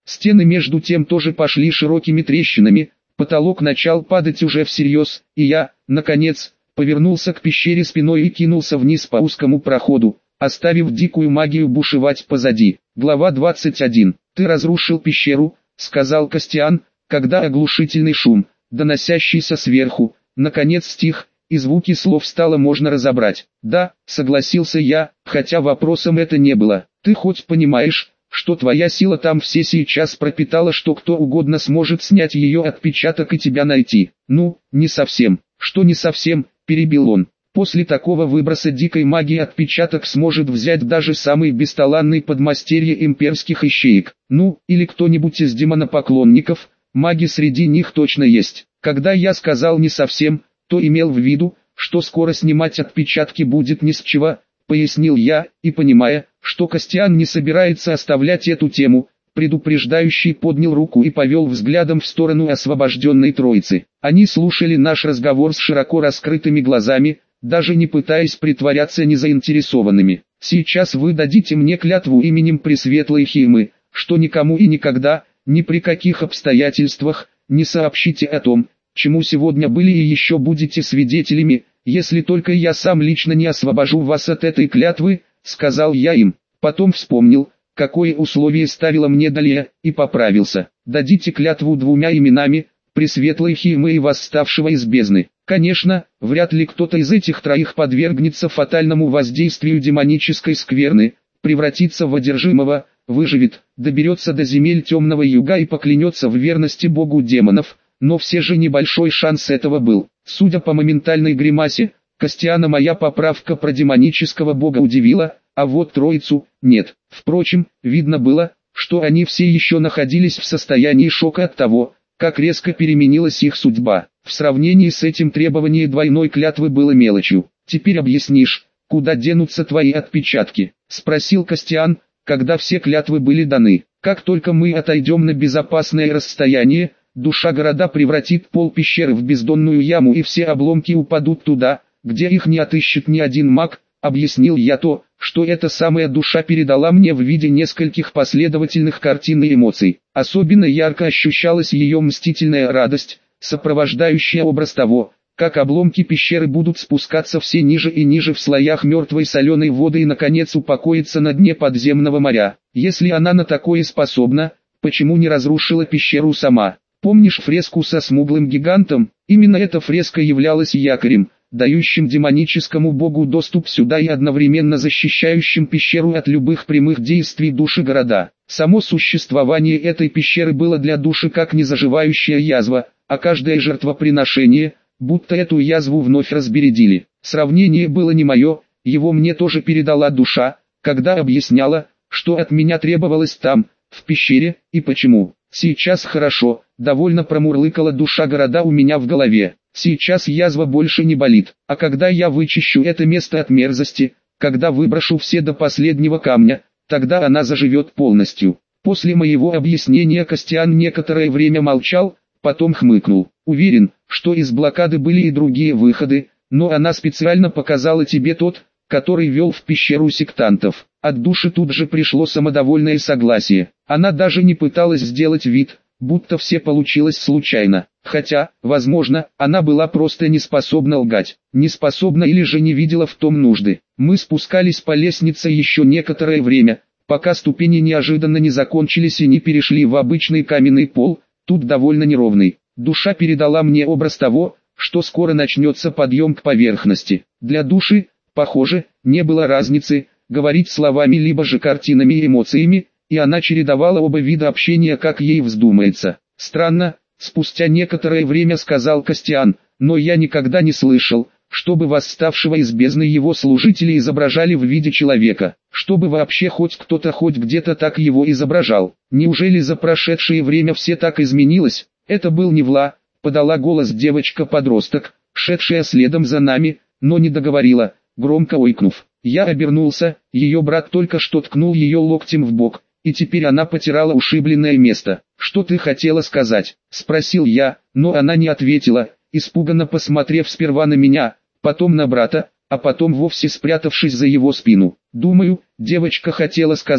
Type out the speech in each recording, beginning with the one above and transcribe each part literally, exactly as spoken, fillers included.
Стены между тем тоже пошли широкими трещинами, потолок начал падать уже всерьез, и я, наконец, повернулся к пещере спиной и кинулся вниз по узкому проходу, оставив дикую магию бушевать позади. Глава двадцать один. «Ты разрушил пещеру», — сказал Костян, когда оглушительный шум, доносящийся сверху, наконец стих, и звуки слов стало можно разобрать. «Да», — согласился я, хотя вопросом это не было. «Ты хоть понимаешь, что твоя сила там все сейчас пропитала, что кто угодно сможет снять ее отпечаток и тебя найти?» «Ну, не совсем». «Что не совсем?» — перебил он. «После такого выброса дикой магии отпечаток сможет взять даже самый бесталанный подмастерье имперских ищеек. Ну, или кто-нибудь из демонопоклонников, маги среди них точно есть». Когда я сказал «не совсем», то имел в виду, что скоро снимать отпечатки будет не с чего, пояснил я, и понимая, что Костян не собирается оставлять эту тему, предупреждающий поднял руку и повел взглядом в сторону освобожденной троицы. Они слушали наш разговор с широко раскрытыми глазами, даже не пытаясь притворяться незаинтересованными. «Сейчас вы дадите мне клятву именем Пресветлой Химы, что никому и никогда, ни при каких обстоятельствах, не сообщите о том, чему сегодня были и еще будете свидетелями, если только я сам лично не освобожу вас от этой клятвы», — сказал я им. Потом вспомнил, какое условие ставила мне Далия, и поправился. «Дадите клятву двумя именами, Пресветлой Химы и восставшего из бездны». Конечно, вряд ли кто-то из этих троих подвергнется фатальному воздействию демонической скверны, превратится в одержимого, выживет, доберется до земель темного юга и поклянется в верности богу демонов, но все же небольшой шанс этого был. Судя по моментальной гримасе, Костяна моя поправка про демонического бога удивила, а вот троицу – нет. Впрочем, видно было, что они все еще находились в состоянии шока от того, как резко переменилась их судьба. В сравнении с этим требование двойной клятвы было мелочью. «Теперь объяснишь, куда денутся твои отпечатки?» – спросил Костян, когда все клятвы были даны. «Как только мы отойдем на безопасное расстояние, душа города превратит пол пещеры в бездонную яму и все обломки упадут туда, где их не отыщет ни один маг», — объяснил я то, что эта самая душа передала мне в виде нескольких последовательных картин и эмоций. Особенно ярко ощущалась ее мстительная радость, сопровождающая образ того, как обломки пещеры будут спускаться все ниже и ниже в слоях мертвой соленой воды и наконец упокоиться на дне подземного моря. Если она на такое способна, почему не разрушила пещеру сама? Помнишь фреску со смуглым гигантом? Именно эта фреска являлась якорем, дающим демоническому богу доступ сюда и одновременно защищающим пещеру от любых прямых действий души города. Само существование этой пещеры было для души как незаживающая язва, а каждое жертвоприношение, будто эту язву вновь разбередили. Сравнение было не мое, его мне тоже передала душа, когда объясняла, что от меня требовалось там, в пещере, и почему. Сейчас хорошо, довольно промурлыкала душа города у меня в голове. Сейчас язва больше не болит, а когда я вычищу это место от мерзости, когда выброшу все до последнего камня, тогда она заживет полностью. После моего объяснения Костян некоторое время молчал, потом хмыкнул. Уверен, что из блокады были и другие выходы, но она специально показала тебе тот, который вел в пещеру сектантов. От души тут же пришло самодовольное согласие. Она даже не пыталась сделать вид, будто все получилось случайно. Хотя, возможно, она была просто не способна лгать. Не способна или же не видела в том нужды. Мы спускались по лестнице еще некоторое время, пока ступени неожиданно не закончились и не перешли в обычный каменный пол, тут довольно неровный. Душа передала мне образ того, что скоро начнется подъем к поверхности. Для души, похоже, не было разницы, говорить словами либо же картинами и эмоциями, и она чередовала оба вида общения как ей вздумается. Странно, спустя некоторое время сказал Костян, но я никогда не слышал, чтобы восставшего из бездны его служители изображали в виде человека, чтобы вообще хоть кто-то хоть где-то так его изображал. Неужели за прошедшее время все так изменилось? Это был не Вла, подала голос девочка-подросток, шедшая следом за нами, но не договорила, громко ойкнув. Я обернулся, ее брат только что ткнул ее локтем в бок, и теперь она потирала ушибленное место. «Что ты хотела сказать?» – спросил я, но она не ответила, испуганно посмотрев сперва на меня, потом на брата, а потом вовсе спрятавшись за его спину. Думаю, девочка хотела сказать,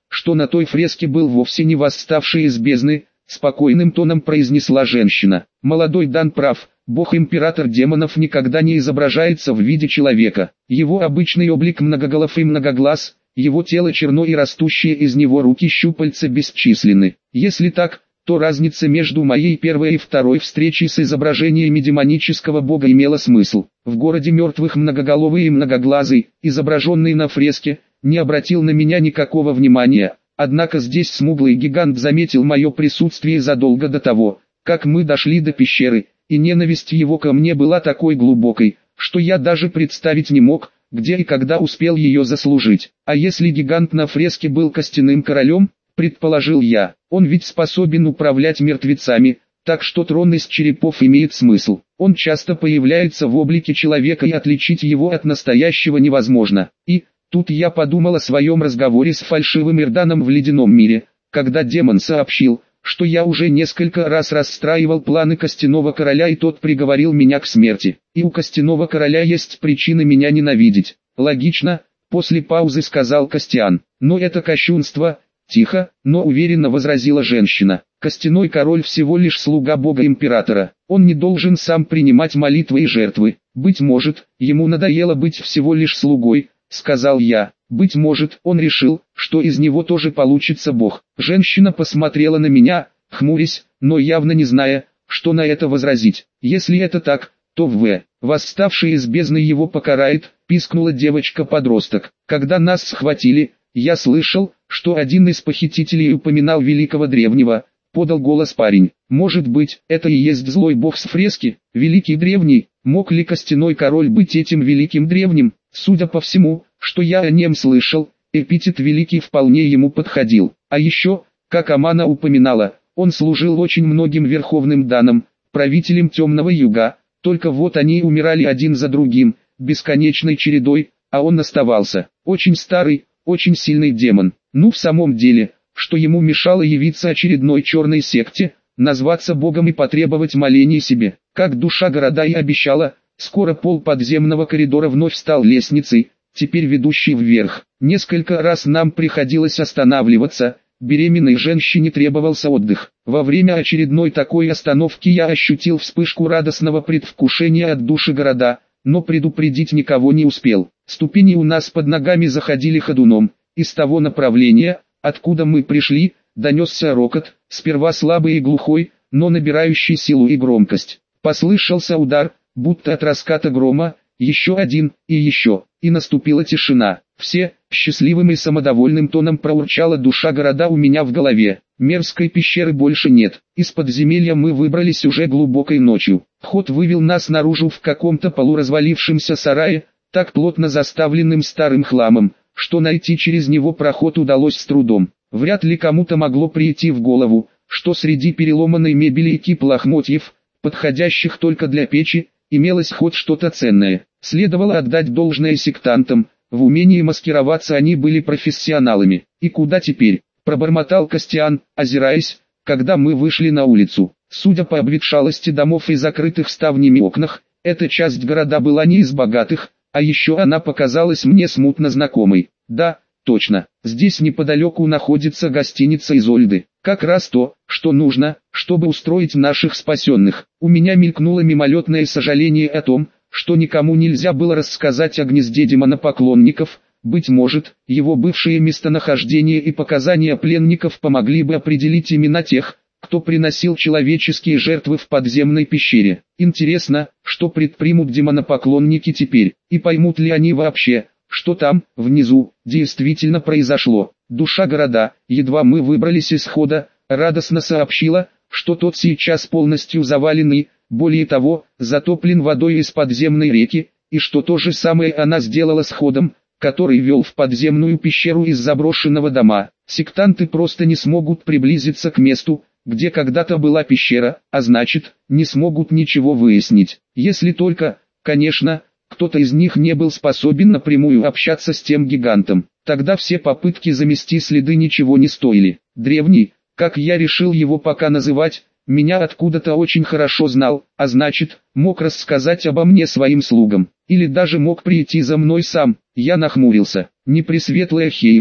что на той фреске был вовсе не восставший из бездны, спокойным тоном произнесла женщина. Молодой Дан прав, бог-император демонов никогда не изображается в виде человека. Его обычный облик многоголов и многоглаз, его тело черно и растущие из него руки-щупальца бесчисленны. Если так, то разница между моей первой и второй встречей с изображениями демонического бога имела смысл. В городе мертвых многоголовый и многоглазый, изображенный на фреске, не обратил на меня никакого внимания, однако здесь смуглый гигант заметил мое присутствие задолго до того, как мы дошли до пещеры, и ненависть его ко мне была такой глубокой, что я даже представить не мог, где и когда успел ее заслужить. А если гигант на фреске был костяным королем, предположил я, он ведь способен управлять мертвецами, так что трон из черепов имеет смысл. Он часто появляется в облике человека и отличить его от настоящего невозможно. И, тут я подумал о своем разговоре с фальшивым Ирданом в ледяном мире, когда демон сообщил, что я уже несколько раз расстраивал планы Костяного Короля и тот приговорил меня к смерти. И у Костяного Короля есть причины меня ненавидеть. Логично, после паузы сказал Костян. Но это кощунство. Тихо, но уверенно возразила женщина. Костяной король всего лишь слуга бога-императора. Он не должен сам принимать молитвы и жертвы. Быть может, ему надоело быть всего лишь слугой, сказал я. Быть может, он решил, что из него тоже получится бог. Женщина посмотрела на меня, хмурясь, но явно не зная, что на это возразить. Если это так, то в. Восставший из бездны его покарает, пискнула девочка-подросток. Когда нас схватили, я слышал, что один из похитителей упоминал великого древнего, подал голос парень. Может быть, это и есть злой бог с фрески, великий древний? Мог ли Костяной король быть этим великим древним? Судя по всему, что я о нем слышал, эпитет великий вполне ему подходил. А еще, как Амана упоминала, он служил очень многим верховным данам, правителям темного юга, только вот они умирали один за другим, бесконечной чередой, а он оставался. Очень старый, очень сильный демон. Ну в самом деле, что ему мешало явиться очередной черной секте, назваться богом и потребовать молений себе. Как душа города и обещала, скоро пол подземного коридора вновь стал лестницей, теперь ведущей вверх. Несколько раз нам приходилось останавливаться, беременной женщине требовался отдых. Во время очередной такой остановки я ощутил вспышку радостного предвкушения от души города, но предупредить никого не успел. Ступени у нас под ногами заходили ходуном. Из того направления, откуда мы пришли, донесся рокот, сперва слабый и глухой, но набирающий силу и громкость. Послышался удар, будто от раската грома, еще один, и еще, и наступила тишина. Все, счастливым и самодовольным тоном проурчала душа города у меня в голове. Мерзкой пещеры больше нет. Из подземелья мы выбрались уже глубокой ночью. Вход вывел нас наружу в каком-то полуразвалившемся сарае, так плотно заставленным старым хламом, что найти через него проход удалось с трудом. Вряд ли кому-то могло прийти в голову, что среди переломанной мебели и кип лохмотьев, подходящих только для печи, имелось хоть что-то ценное. Следовало отдать должное сектантам, в умении маскироваться они были профессионалами. И куда теперь? Пробормотал Костян, озираясь, когда мы вышли на улицу. Судя по обветшалости домов и закрытых ставнями окнах, эта часть города была не из богатых, а еще она показалась мне смутно знакомой. Да, точно, здесь неподалеку находится гостиница Изольды. Как раз то, что нужно, чтобы устроить наших спасенных. У меня мелькнуло мимолетное сожаление о том, что никому нельзя было рассказать о гнезде демонопоклонников. Быть может, его бывшее местонахождение и показания пленников помогли бы определить имена тех, кто приносил человеческие жертвы в подземной пещере. Интересно, что предпримут демонопоклонники теперь, и поймут ли они вообще, что там, внизу, действительно произошло. Душа города, едва мы выбрались из хода, радостно сообщила, что тот сейчас полностью заваленный, более того, затоплен водой из подземной реки, и что то же самое она сделала с ходом, который вел в подземную пещеру из заброшенного дома. Сектанты просто не смогут приблизиться к месту, где когда-то была пещера, а значит, не смогут ничего выяснить. Если только, конечно, кто-то из них не был способен напрямую общаться с тем гигантом. Тогда все попытки замести следы ничего не стоили. Древний, как я решил его пока называть, меня откуда-то очень хорошо знал, а значит, мог рассказать обо мне своим слугам. Или даже мог прийти за мной сам. Я нахмурился. Не Пресветлая Хейма,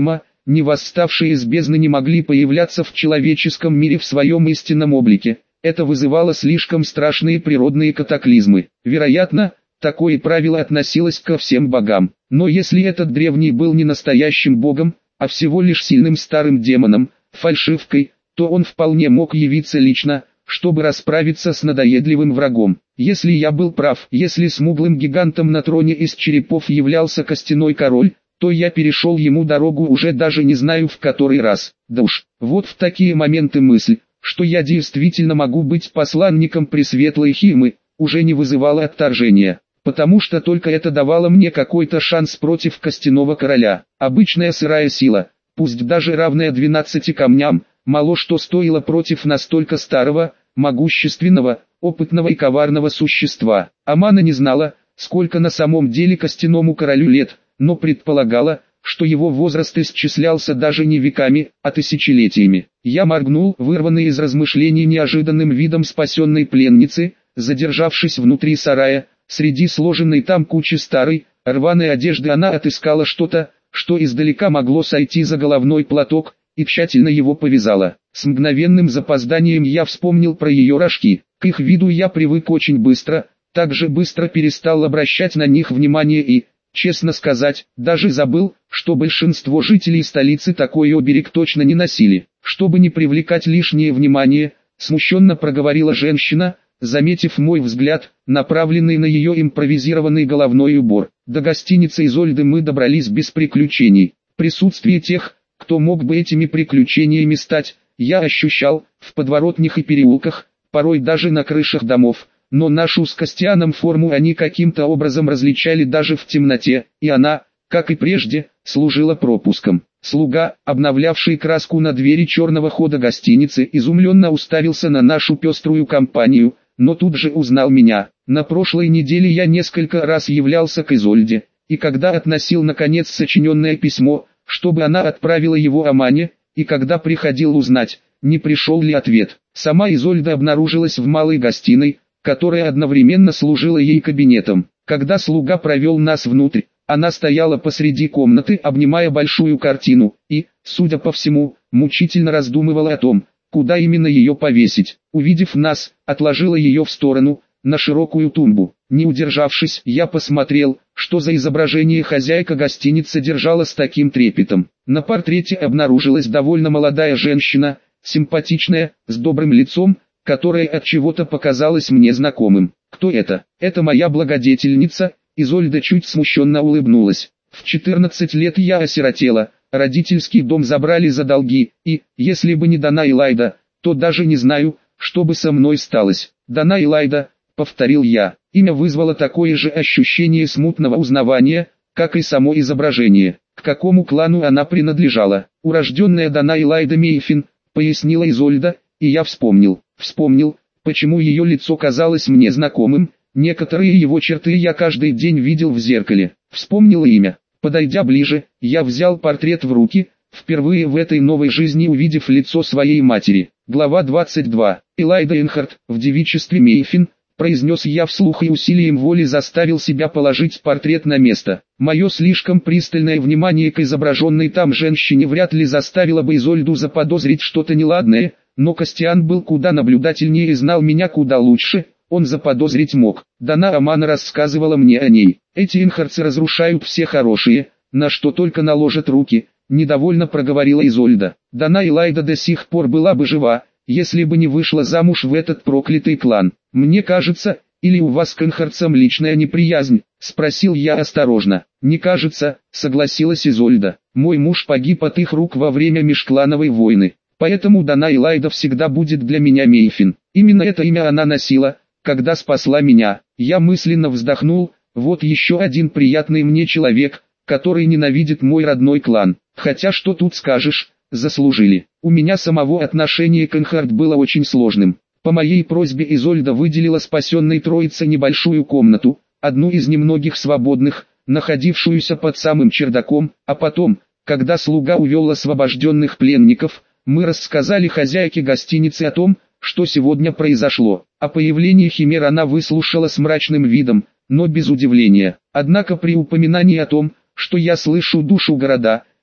ни восставшие из бездны не могли появляться в человеческом мире в своем истинном облике. Это вызывало слишком страшные природные катаклизмы. Вероятно, такое правило относилось ко всем богам. Но если этот древний был не настоящим богом, а всего лишь сильным старым демоном, фальшивкой, то он вполне мог явиться лично, чтобы расправиться с надоедливым врагом. Если я был прав, если смуглым гигантом на троне из черепов являлся костяной король, то я перешел ему дорогу уже даже не знаю в который раз. Да уж, вот в такие моменты мысль, что я действительно могу быть посланником Пресветлой Химы, уже не вызывала отторжения, потому что только это давало мне какой-то шанс против костяного короля. Обычная сырая сила, пусть даже равная двенадцати камням, мало что стоило против настолько старого, могущественного, опытного и коварного существа. Амана не знала, сколько на самом деле костяному королю лет, но предполагала, что его возраст исчислялся даже не веками, а тысячелетиями. Я моргнул, вырванный из размышлений неожиданным видом спасенной пленницы, задержавшись внутри сарая, среди сложенной там кучи старой, рваной одежды она отыскала что-то, что издалека могло сойти за головной платок, и тщательно его повязала. С мгновенным запозданием я вспомнил про ее рожки. К их виду я привык очень быстро, так же быстро перестал обращать на них внимание и, честно сказать, даже забыл, что большинство жителей столицы такой оберег точно не носили. Чтобы не привлекать лишнее внимание, смущенно проговорила женщина, заметив мой взгляд, направленный на ее импровизированный головной убор. До гостиницы Изольды мы добрались без приключений. Присутствие тех, кто мог бы этими приключениями стать, я ощущал, в подворотнях и переулках, порой даже на крышах домов, но нашу с Костяном форму они каким-то образом различали даже в темноте, и она, как и прежде, служила пропуском. Слуга, обновлявший краску на двери черного хода гостиницы, изумленно уставился на нашу пеструю компанию, но тут же узнал меня. На прошлой неделе я несколько раз являлся к Изольде, и когда относил наконец сочиненное письмо, чтобы она отправила его Амане, и когда приходил узнать, не пришел ли ответ, сама Изольда обнаружилась в малой гостиной, которая одновременно служила ей кабинетом. Когда слуга провел нас внутрь, она стояла посреди комнаты, обнимая большую картину, и, судя по всему, мучительно раздумывала о том, куда именно ее повесить. Увидев нас, отложила ее в сторону, на широкую тумбу. Не удержавшись, я посмотрел, что за изображение хозяйка гостиницы держала с таким трепетом. На портрете обнаружилась довольно молодая женщина, симпатичная, с добрым лицом, которое от чего-то показалось мне знакомым. Кто это? Это моя благодетельница. Изольда чуть смущенно улыбнулась. В четырнадцать лет я осиротела, родительский дом забрали за долги, и, если бы не Дана Илайда, то даже не знаю, что бы со мной сталось. Дана Илайда, повторил я, имя вызвало такое же ощущение смутного узнавания, как и само изображение. К какому клану она принадлежала? Урожденная Дана Илайда Мейфин, пояснила Изольда, и я вспомнил, вспомнил, почему ее лицо казалось мне знакомым. Некоторые его черты я каждый день видел в зеркале. Вспомнил имя. Подойдя ближе, я взял портрет в руки, впервые в этой новой жизни увидев лицо своей матери. Глава двадцать два. Илайда Энхарт, в девичестве Мейфин, произнес я вслух и усилием воли заставил себя положить портрет на место. Мое слишком пристальное внимание к изображенной там женщине вряд ли заставило бы Изольду заподозрить что-то неладное, но Костян был куда наблюдательнее и знал меня куда лучше. Он заподозрить мог. Дана Амана рассказывала мне о ней. Эти инхарцы разрушают все хорошие, на что только наложат руки, недовольно проговорила Изольда. Дана Илайда до сих пор была бы жива, если бы не вышла замуж в этот проклятый клан. Мне кажется, или у вас к инхарцам личная неприязнь, спросил я осторожно. Не кажется, согласилась Изольда. Мой муж погиб от их рук во время межклановой войны. Поэтому Дана Илайда всегда будет для меня Мейфин. Именно это имя она носила, когда спасла меня. Я мысленно вздохнул, вот еще один приятный мне человек, который ненавидит мой родной клан. Хотя что тут скажешь, заслужили. У меня самого отношение к Энхарт было очень сложным. По моей просьбе Изольда выделила спасенной троице небольшую комнату, одну из немногих свободных, находившуюся под самым чердаком, а потом, когда слуга увел освобожденных пленников, мы рассказали хозяйке гостиницы о том, что сегодня произошло. О появлении химер она выслушала с мрачным видом, но без удивления. Однако при упоминании о том, что я слышу душу города,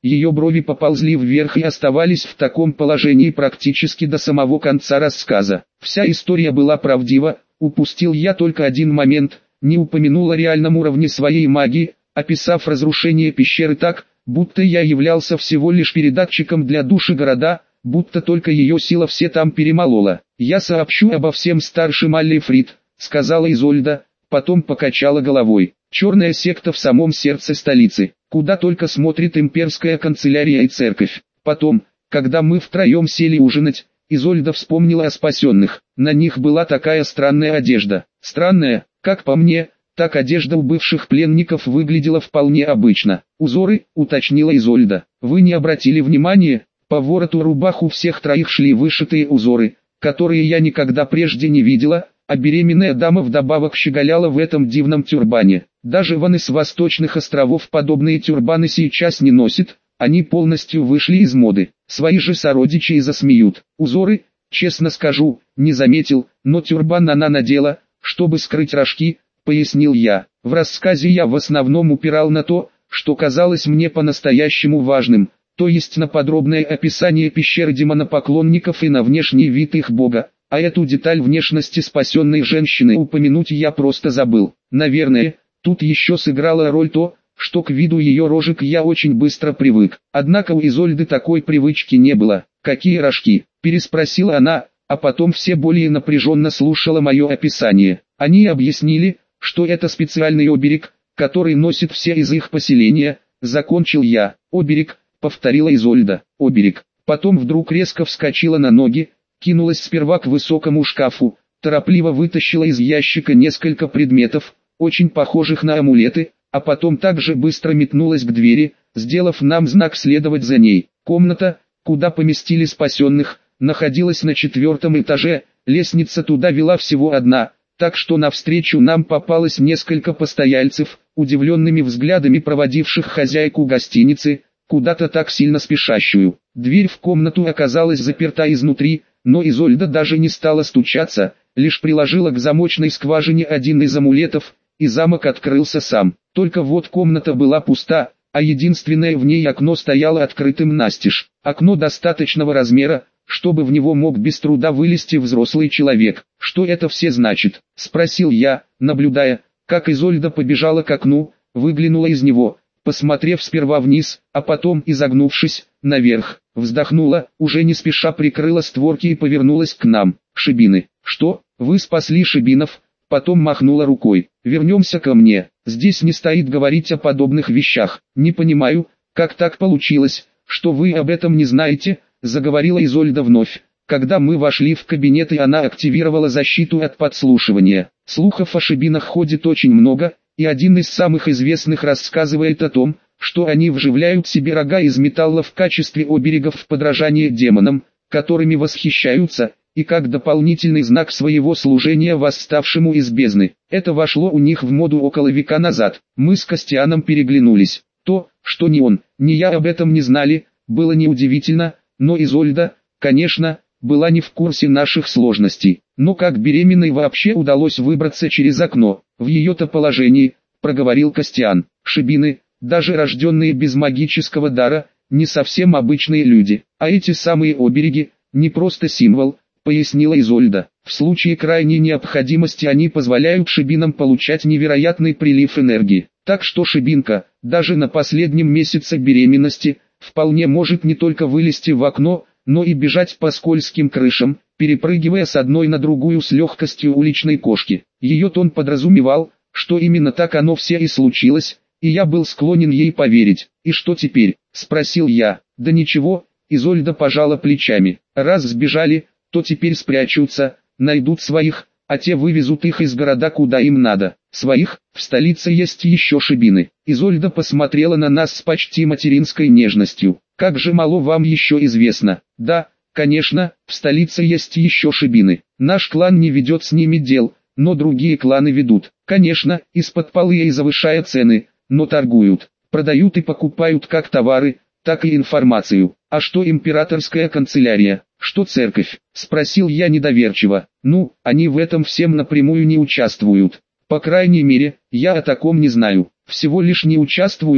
Ее брови поползли вверх и оставались в таком положении практически до самого конца рассказа. Вся история была правдива, упустил я только один момент, не упомянул о реальном уровне своей магии, описав разрушение пещеры так, будто я являлся всего лишь передатчиком для души города, будто только ее сила все там перемолола. «Я сообщу обо всем старшим Аллифрид», — сказала Изольда, потом покачала головой. «Черная секта в самом сердце столицы, куда только смотрит имперская канцелярия и церковь». Потом, когда мы втроем сели ужинать, Изольда вспомнила о спасенных. На них была такая странная одежда. Странная, как по мне, так одежда у бывших пленников выглядела вполне обычно. «Узоры», — уточнила Изольда. «Вы не обратили внимания? По вороту рубах у всех троих шли вышитые узоры, которые я никогда прежде не видела, а беременная дама вдобавок щеголяла в этом дивном тюрбане. Даже ваны с восточных островов подобные тюрбаны сейчас не носят, они полностью вышли из моды. Свои же сородичи и засмеют. Узоры, честно скажу, не заметил, но тюрбан она надела, чтобы скрыть рожки», — пояснил я. В рассказе я в основном упирал на то, что казалось мне по-настоящему важным, то есть на подробное описание пещеры демонопоклонников и на внешний вид их бога, а эту деталь внешности спасенной женщины упомянуть я просто забыл. Наверное, тут еще сыграла роль то, что к виду ее рожек я очень быстро привык. Однако у Изольды такой привычки не было. «Какие рожки?» – переспросила она, а потом все более напряженно слушала мое описание. Они объяснили, что это специальный оберег, который носит все из их поселения, закончил я. «Оберег», — повторила Изольда, — «оберег». Потом вдруг резко вскочила на ноги, кинулась сперва к высокому шкафу, торопливо вытащила из ящика несколько предметов, очень похожих на амулеты, а потом также быстро метнулась к двери, сделав нам знак следовать за ней. Комната, куда поместили спасенных, находилась на четвертом этаже, лестница туда вела всего одна, так что навстречу нам попалось несколько постояльцев, удивленными взглядами проводивших хозяйку гостиницы, куда-то так сильно спешащую. Дверь в комнату оказалась заперта изнутри, но Изольда даже не стала стучаться, лишь приложила к замочной скважине один из амулетов, и замок открылся сам. Только вот комната была пуста, а единственное в ней окно стояло открытым настежь. Окно достаточного размера, чтобы в него мог без труда вылезти взрослый человек. «Что это все значит?» – спросил я, наблюдая, как Изольда побежала к окну, выглянула из него, посмотрев сперва вниз, а потом, изогнувшись, наверх, вздохнула, уже не спеша прикрыла створки и повернулась к нам. «Шибины». «Что? Вы спасли шибинов?» Потом махнула рукой. «Вернемся ко мне. Здесь не стоит говорить о подобных вещах. Не понимаю, как так получилось, что вы об этом не знаете», заговорила Изольда вновь. «Когда мы вошли в кабинет и она активировала защиту от подслушивания. Слухов о шибинах ходит очень много, и один из самых известных рассказывает о том, что они вживляют себе рога из металла в качестве оберегов в подражание демонам, которыми восхищаются, и как дополнительный знак своего служения восставшему из бездны. Это вошло у них в моду около века назад». Мы с Костяном переглянулись. То, что ни он, ни я об этом не знали, было неудивительно, но Изольда, конечно, была не в курсе наших сложностей. Но как беременной вообще удалось выбраться через окно? В ее-то положении, проговорил Костян. Шибины, даже рожденные без магического дара, не совсем обычные люди. А эти самые обереги, не просто символ, пояснила Изольда. В случае крайней необходимости они позволяют шибинам получать невероятный прилив энергии. Так что шибинка, даже на последнем месяце беременности, вполне может не только вылезти в окно, но и бежать по скользким крышам, перепрыгивая с одной на другую с легкостью уличной кошки. Ее тон подразумевал, что именно так оно все и случилось, и я был склонен ей поверить. «И что теперь?» – спросил я. «Да ничего», – Изольда пожала плечами. «Раз сбежали, то теперь спрячутся, найдут своих, а те вывезут их из города куда им надо». «Своих? В столице есть еще шибины». Изольда посмотрела на нас с почти материнской нежностью. «Как же мало вам еще известно». «Да, конечно, в столице есть еще шибины. Наш клан не ведет с ними дел, но другие кланы ведут. Конечно, из-под полы и завышая цены, но торгуют, продают и покупают как товары, так и информацию». «А что императорская канцелярия? Что церковь?» – спросил я недоверчиво. «Ну, они в этом всем напрямую не участвуют. По крайней мере, я о таком не знаю. Всего лишь не участвуют,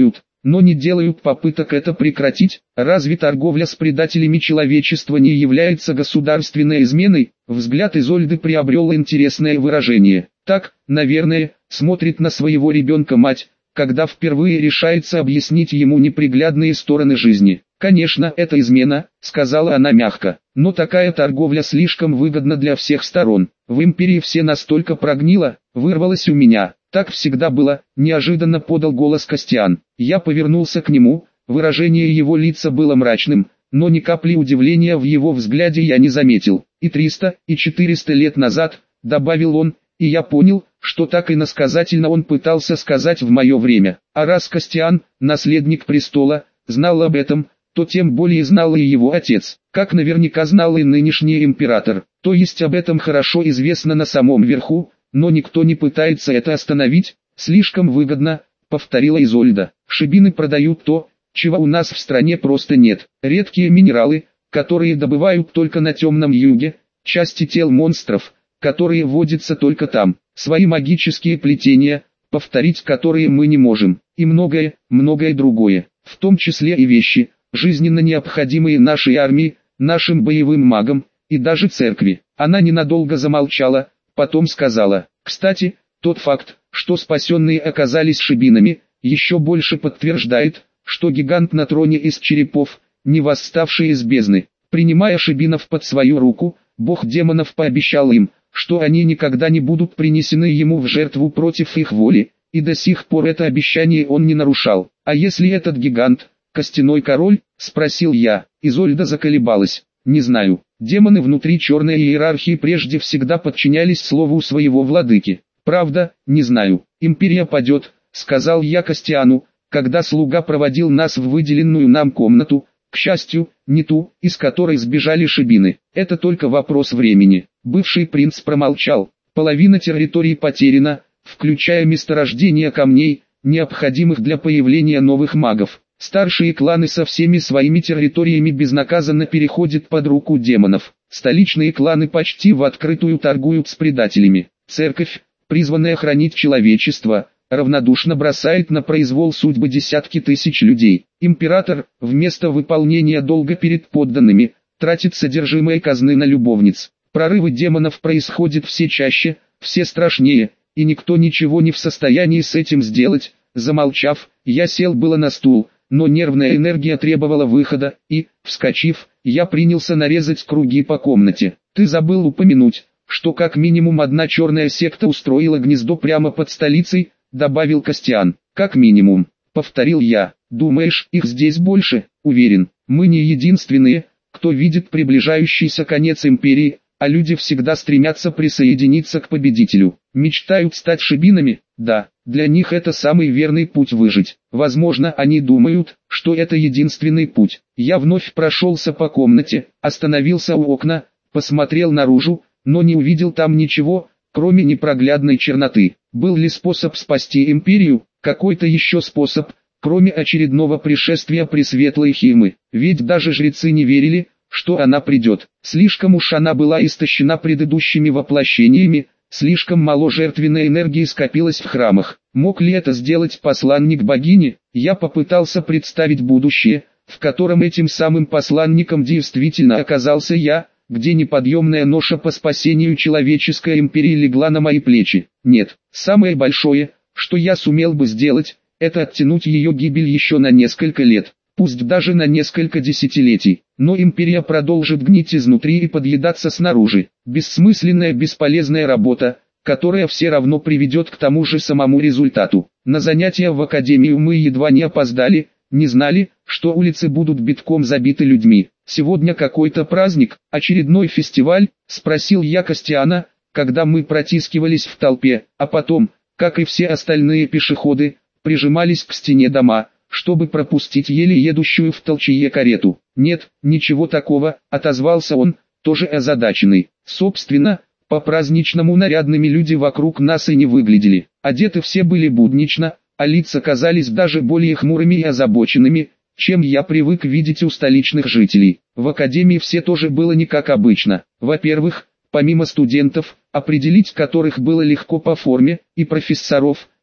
но не делают попыток это прекратить. Разве торговля с предателями человечества не является государственной изменой? Взгляд Изольды приобрел интересное выражение. Так, наверное, смотрит на своего ребенка мать, когда впервые решается объяснить ему неприглядные стороны жизни. «Конечно, это измена», — сказала она мягко, — «но такая торговля слишком выгодна для всех сторон. В империи все настолько прогнило, вырвалось у меня». «Так всегда было», — неожиданно подал голос Костян. Я повернулся к нему, выражение его лица было мрачным, но ни капли удивления в его взгляде я не заметил. «И триста, и четыреста лет назад», — добавил он, и я понял, что так иносказательно он пытался сказать в мое время. А раз Костян, наследник престола, знал об этом, то тем более знал и его отец, как наверняка знал и нынешний император. То есть об этом хорошо известно на самом верху, но никто не пытается это остановить. «Слишком выгодно», — повторила Изольда. «Шибины продают то, чего у нас в стране просто нет. Редкие минералы, которые добывают только на темном юге, части тел монстров, которые водятся только там, свои магические плетения, повторить которые мы не можем, и многое, многое другое, в том числе и вещи, жизненно необходимые нашей армии, нашим боевым магам, и даже церкви». Она ненадолго замолчала, потом сказала: «Кстати, тот факт, что спасенные оказались шибинами, еще больше подтверждает, что гигант на троне из черепов, не восставший из бездны, принимая шибинов под свою руку, бог демонов пообещал им, что они никогда не будут принесены ему в жертву против их воли, и до сих пор это обещание он не нарушал. А если этот гигант, костяной король?» — спросил я. Изольда заколебалась. «Не знаю. Демоны внутри черной иерархии прежде всегда подчинялись слову своего владыки. Правда, не знаю. Империя падет», — сказал я Костяну, когда слуга проводил нас в выделенную нам комнату, к счастью, не ту, из которой сбежали шибины. «Это только вопрос времени». Бывший принц промолчал. «Половина территории потеряна, включая месторождение камней, необходимых для появления новых магов. Старшие кланы со всеми своими территориями безнаказанно переходят под руку демонов. Столичные кланы почти в открытую торгуют с предателями. Церковь, призванная хранить человечество, равнодушно бросает на произвол судьбы десятки тысяч людей. Император, вместо выполнения долга перед подданными, тратит содержимое казны на любовниц. Прорывы демонов происходят все чаще, все страшнее, и никто ничего не в состоянии с этим сделать». Замолчав, я сел было на стул, но нервная энергия требовала выхода, и, вскочив, я принялся нарезать круги по комнате. «Ты забыл упомянуть, что как минимум одна черная секта устроила гнездо прямо под столицей», — добавил Костян. «Как минимум», — повторил я. «Думаешь, их здесь больше?» «Уверен, мы не единственные, кто видит приближающийся конец империи, а люди всегда стремятся присоединиться к победителю. Мечтают стать шибинами? Да, для них это самый верный путь выжить. Возможно, они думают, что это единственный путь». Я вновь прошелся по комнате, остановился у окна, посмотрел наружу, но не увидел там ничего, кроме непроглядной черноты. Был ли способ спасти империю, какой-то еще способ, кроме очередного пришествия Пресветлой Химы? Ведь даже жрецы не верили, что она придет. Слишком уж она была истощена предыдущими воплощениями, слишком мало жертвенной энергии скопилось в храмах. Мог ли это сделать посланник богини? Я попытался представить будущее, в котором этим самым посланником действительно оказался я, где неподъемная ноша по спасению человеческой империи легла на мои плечи. Нет, самое большое, что я сумел бы сделать, это оттянуть ее гибель еще на несколько лет. Пусть даже на несколько десятилетий, но империя продолжит гнить изнутри и подъедаться снаружи. Бессмысленная, бесполезная работа, которая все равно приведет к тому же самому результату. На занятия в академию мы едва не опоздали, не знали, что улицы будут битком забиты людьми. «Сегодня какой-то праздник, очередной фестиваль?» — спросил я Костяна, когда мы протискивались в толпе, а потом, как и все остальные пешеходы, прижимались к стене дома, чтобы пропустить еле едущую в толчее карету. «Нет, ничего такого», — отозвался он, тоже озадаченный. Собственно, по-праздничному нарядными люди вокруг нас и не выглядели. Одеты все были буднично, а лица казались даже более хмурыми и озабоченными, чем я привык видеть у столичных жителей. В академии все тоже было не как обычно. Во-первых, помимо студентов, определить которых было легко по форме, и профессоров,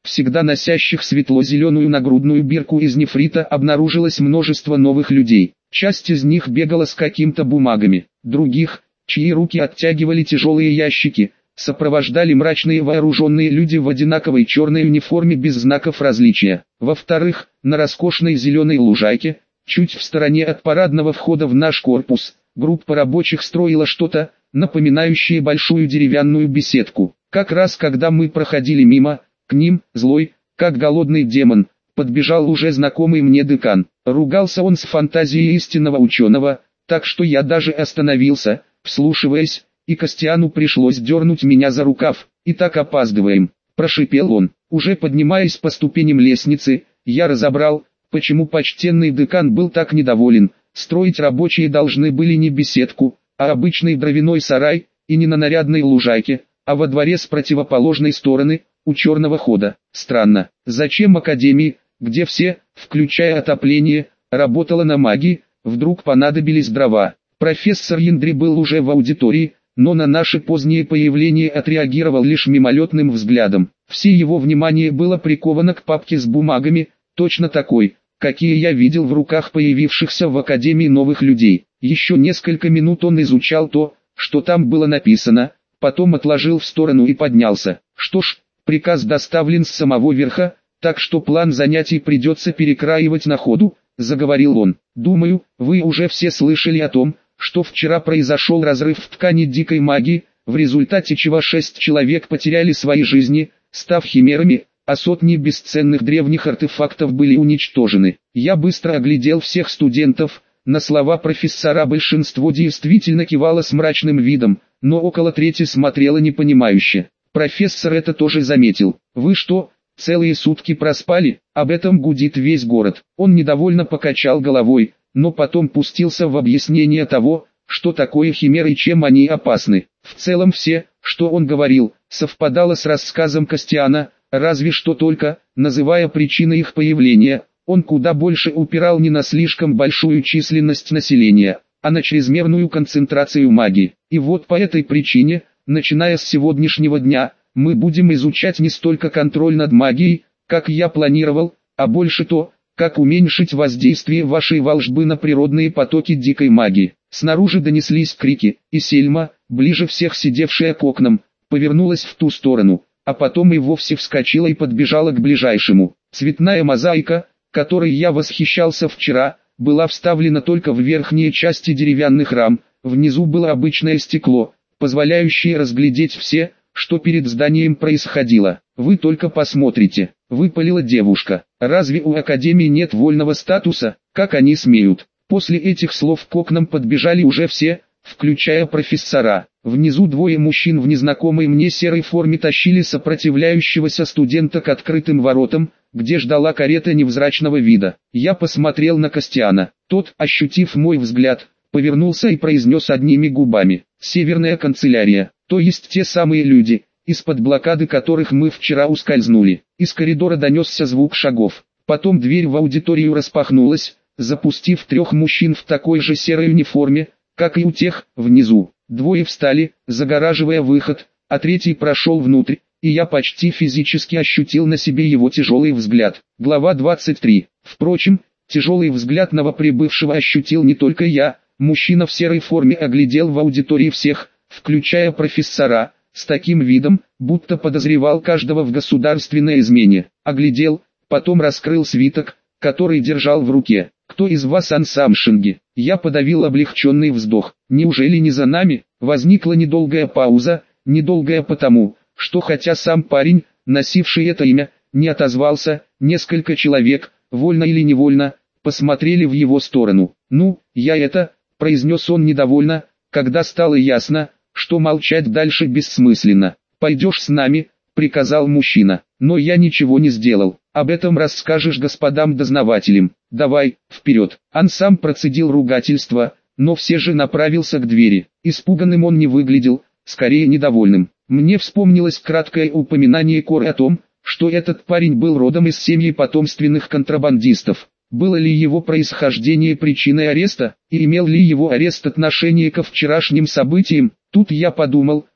всегда носящих светло-зеленую нагрудную бирку из нефрита, обнаружилось множество новых людей. Часть из них бегала с какими-то бумагами, других, чьи руки оттягивали тяжелые ящики, сопровождали мрачные вооруженные люди в одинаковой черной униформе без знаков различия. Во-вторых, на роскошной зеленой лужайке, чуть в стороне от парадного входа в наш корпус, группа рабочих строила что-то, напоминающее большую деревянную беседку. Как раз когда мы проходили мимо, к ним, злой, как голодный демон, подбежал уже знакомый мне декан. Ругался он с фантазией истинного ученого, так что я даже остановился, вслушиваясь, и Костяну пришлось дернуть меня за рукав. «И так опаздываем», – прошипел он. Уже поднимаясь по ступеням лестницы, я разобрал, почему почтенный декан был так недоволен. Строить рабочие должны были не беседку, а обычный дровяной сарай, и не на нарядной лужайке, а во дворе с противоположной стороны, у черного хода. Странно, зачем академии, где все, включая отопление, работало на магии, вдруг понадобились дрова? Профессор Яндри был уже в аудитории, но на наше позднее появление отреагировал лишь мимолетным взглядом. Все его внимание было приковано к папке с бумагами, точно такой, какие я видел в руках появившихся в академии новых людей. Еще несколько минут он изучал то, что там было написано, потом отложил в сторону и поднялся. Что ж, приказ доставлен с самого верха, так что план занятий придется перекраивать на ходу, заговорил он. Думаю, вы уже все слышали о том, что вчера произошел разрыв в ткани дикой магии, в результате чего шесть человек потеряли свои жизни, став химерами, а сотни бесценных древних артефактов были уничтожены. Я быстро оглядел всех студентов, на слова профессора большинство действительно кивало с мрачным видом, но около трети смотрело непонимающе. Профессор это тоже заметил. «Вы что, целые сутки проспали? Об этом гудит весь город». Он недовольно покачал головой, но потом пустился в объяснение того, что такое химеры и чем они опасны. В целом все, что он говорил, совпадало с рассказом Костяна, разве что только, называя причины их появления, он куда больше упирал не на слишком большую численность населения, а на чрезмерную концентрацию магии. И вот по этой причине, начиная с сегодняшнего дня, мы будем изучать не столько контроль над магией, как я планировал, а больше то, как уменьшить воздействие вашей волшбы на природные потоки дикой магии. Снаружи донеслись крики, и Сельма, ближе всех сидевшая к окнам, повернулась в ту сторону, а потом и вовсе вскочила и подбежала к ближайшему. Цветная мозаика, которой я восхищался вчера, была вставлена только в верхние части деревянных рам, внизу было обычное стекло, позволяющее разглядеть все, что перед зданием происходило. «Вы только посмотрите», — выпалила девушка. «Разве у Академии нет вольного статуса? Как они смеют?» После этих слов к окнам подбежали уже все, включая профессора. Внизу двое мужчин в незнакомой мне серой форме тащили сопротивляющегося студента к открытым воротам, где ждала карета невзрачного вида. Я посмотрел на Костяна. Тот, ощутив мой взгляд, повернулся и произнес одними губами: «Северная канцелярия, то есть те самые люди, из-под блокады которых мы вчера ускользнули». Из коридора донесся звук шагов. Потом дверь в аудиторию распахнулась, запустив трех мужчин в такой же серой униформе, как и у тех, внизу. Двое встали, загораживая выход, а третий прошел внутрь, и я почти физически ощутил на себе его тяжелый взгляд. Глава двадцать три. Впрочем, тяжелый взгляд новоприбывшего ощутил не только я. Мужчина в серой форме оглядел в аудитории всех, включая профессора, с таким видом, будто подозревал каждого в государственной измене. Оглядел, потом раскрыл свиток, который держал в руке. «Кто из вас ансамшинги?» Я подавил облегченный вздох. «Неужели не за нами?» Возникла недолгая пауза, недолгая потому, что хотя сам парень, носивший это имя, не отозвался, несколько человек, вольно или невольно, посмотрели в его сторону. «Ну, я это», — произнес он недовольно, когда стало ясно, что молчать дальше бессмысленно. «Пойдешь с нами», — приказал мужчина. «Но я ничего не сделал. Об этом расскажешь господам дознавателям. Давай, вперед». Ансам процедил ругательство, но все же направился к двери. Испуганным он не выглядел, скорее недовольным. Мне вспомнилось краткое упоминание Коры о том, что этот парень был родом из семьи потомственных контрабандистов. Было ли его происхождение причиной ареста, и имел ли его арест отношение ко вчерашним событиям? Тут я подумал,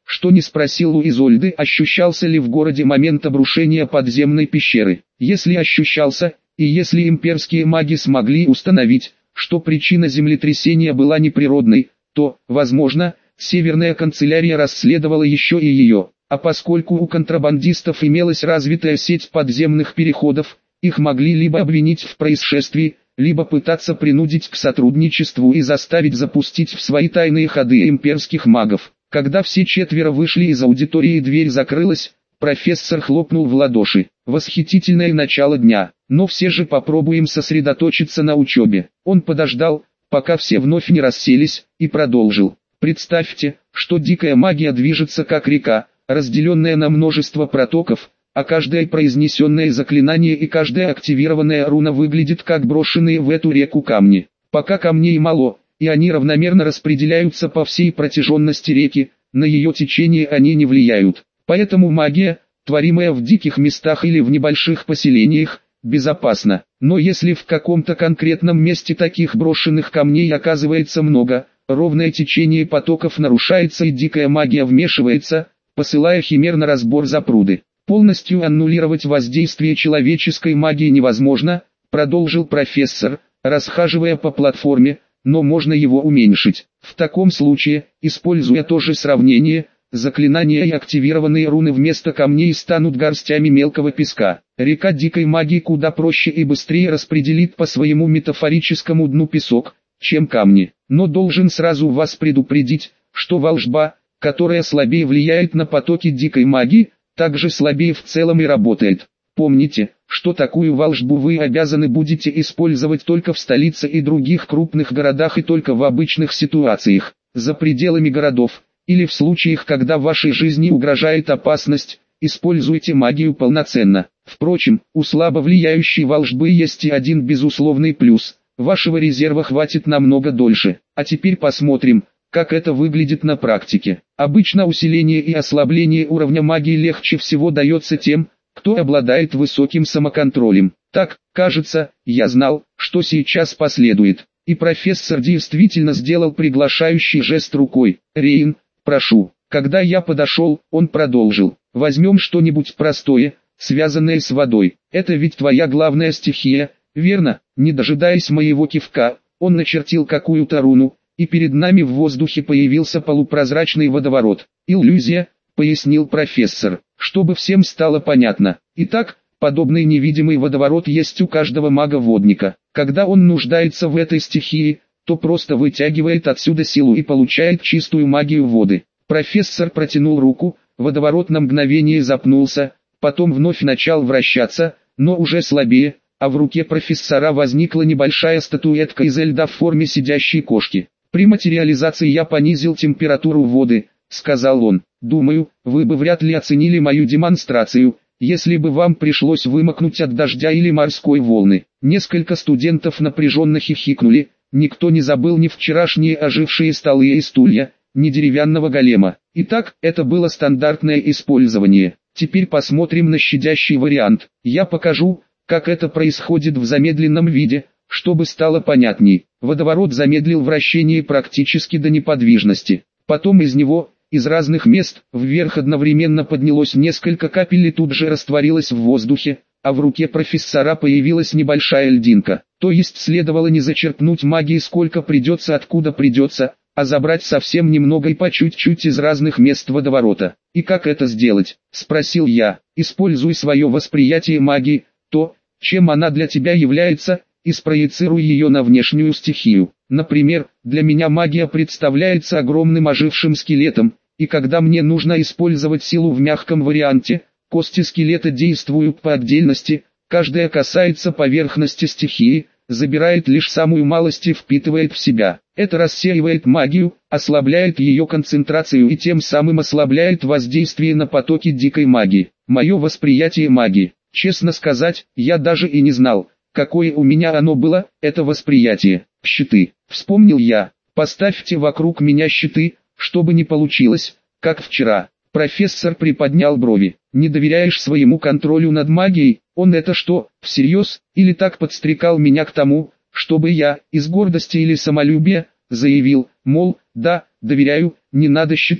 что не спросил у Изольды, ощущался ли в городе момент обрушения подземной пещеры. Если ощущался, и если имперские маги смогли установить, что причина землетрясения была неприродной, то, возможно, Северная канцелярия расследовала еще и ее. А поскольку у контрабандистов имелась развитая сеть подземных переходов, их могли либо обвинить в происшествии, либо пытаться принудить к сотрудничеству и заставить запустить в свои тайные ходы имперских магов. Когда все четверо вышли из аудитории и дверь закрылась, профессор хлопнул в ладоши. Восхитительное начало дня, но все же попробуем сосредоточиться на учебе. Он подождал, пока все вновь не расселись, и продолжил. Представьте, что дикая магия движется как река, разделенная на множество протоков, а каждое произнесенное заклинание и каждая активированная руна выглядит как брошенные в эту реку камни. Пока камней мало, и они равномерно распределяются по всей протяженности реки, на ее течение они не влияют. Поэтому магия, творимая в диких местах или в небольших поселениях, безопасна. Но если в каком-то конкретном месте таких брошенных камней оказывается много, ровное течение потоков нарушается и дикая магия вмешивается, посылая химер на разбор запруды. Полностью аннулировать воздействие человеческой магии невозможно, продолжил профессор, расхаживая по платформе, но можно его уменьшить. В таком случае, используя то же сравнение, заклинания и активированные руны вместо камней станут горстями мелкого песка. Река дикой магии куда проще и быстрее распределит по своему метафорическому дну песок, чем камни. Но должен сразу вас предупредить, что волшба, которая слабее влияет на потоки дикой магии, также слабее в целом и работает. Помните, что такую волшбу вы обязаны будете использовать только в столице и других крупных городах и только в обычных ситуациях. За пределами городов, или в случаях, когда вашей жизни угрожает опасность, используйте магию полноценно. Впрочем, у слабо влияющей волшбы есть и один безусловный плюс. Вашего резерва хватит намного дольше. А теперь посмотрим, как это выглядит на практике. Обычно усиление и ослабление уровня магии легче всего дается тем, кто обладает высоким самоконтролем. Так, кажется, я знал, что сейчас последует. И профессор действительно сделал приглашающий жест рукой. «Рейн, прошу». Когда я подошел, он продолжил. «Возьмем что-нибудь простое, связанное с водой. Это ведь твоя главная стихия, верно?» Не дожидаясь моего кивка, он начертил какую-то руну, и перед нами в воздухе появился полупрозрачный водоворот. «Иллюзия», — пояснил профессор, чтобы всем стало понятно. Итак, подобный невидимый водоворот есть у каждого мага-водника. Когда он нуждается в этой стихии, то просто вытягивает отсюда силу и получает чистую магию воды. Профессор протянул руку, водоворот на мгновение запнулся, потом вновь начал вращаться, но уже слабее, а в руке профессора возникла небольшая статуэтка из льда в форме сидящей кошки. «При материализации я понизил температуру воды», — сказал он. «Думаю, вы бы вряд ли оценили мою демонстрацию, если бы вам пришлось вымокнуть от дождя или морской волны». Несколько студентов напряженно хихикнули, никто не забыл ни вчерашние ожившие столы и стулья, ни деревянного голема. Итак, это было стандартное использование. Теперь посмотрим на щадящий вариант. Я покажу, как это происходит в замедленном виде, чтобы стало понятней. Водоворот замедлил вращение практически до неподвижности. Потом из него, из разных мест, вверх одновременно поднялось несколько капель и тут же растворилось в воздухе, а в руке профессора появилась небольшая льдинка. То есть следовало не зачерпнуть магии сколько придется откуда придется, а забрать совсем немного и по чуть-чуть из разных мест водоворота. «И как это сделать?» – спросил я. «Используй свое восприятие магии, то, чем она для тебя является, и спроецируй ее на внешнюю стихию. Например, для меня магия представляется огромным ожившим скелетом, и когда мне нужно использовать силу в мягком варианте, кости скелета действуют по отдельности, каждая касается поверхности стихии, забирает лишь самую малость и впитывает в себя. Это рассеивает магию, ослабляет ее концентрацию и тем самым ослабляет воздействие на потоки дикой магии. Мое восприятие магии. Честно сказать, я даже и не знал, какое у меня оно было, это восприятие. Щиты. Вспомнил я. Поставьте вокруг меня щиты, чтобы не получилось, как вчера. Профессор приподнял брови. Не доверяешь своему контролю над магией? Он это что, всерьез, или так подстрекал меня к тому, чтобы я, из гордости или самолюбия, заявил, мол, да, доверяю, не надо щитов.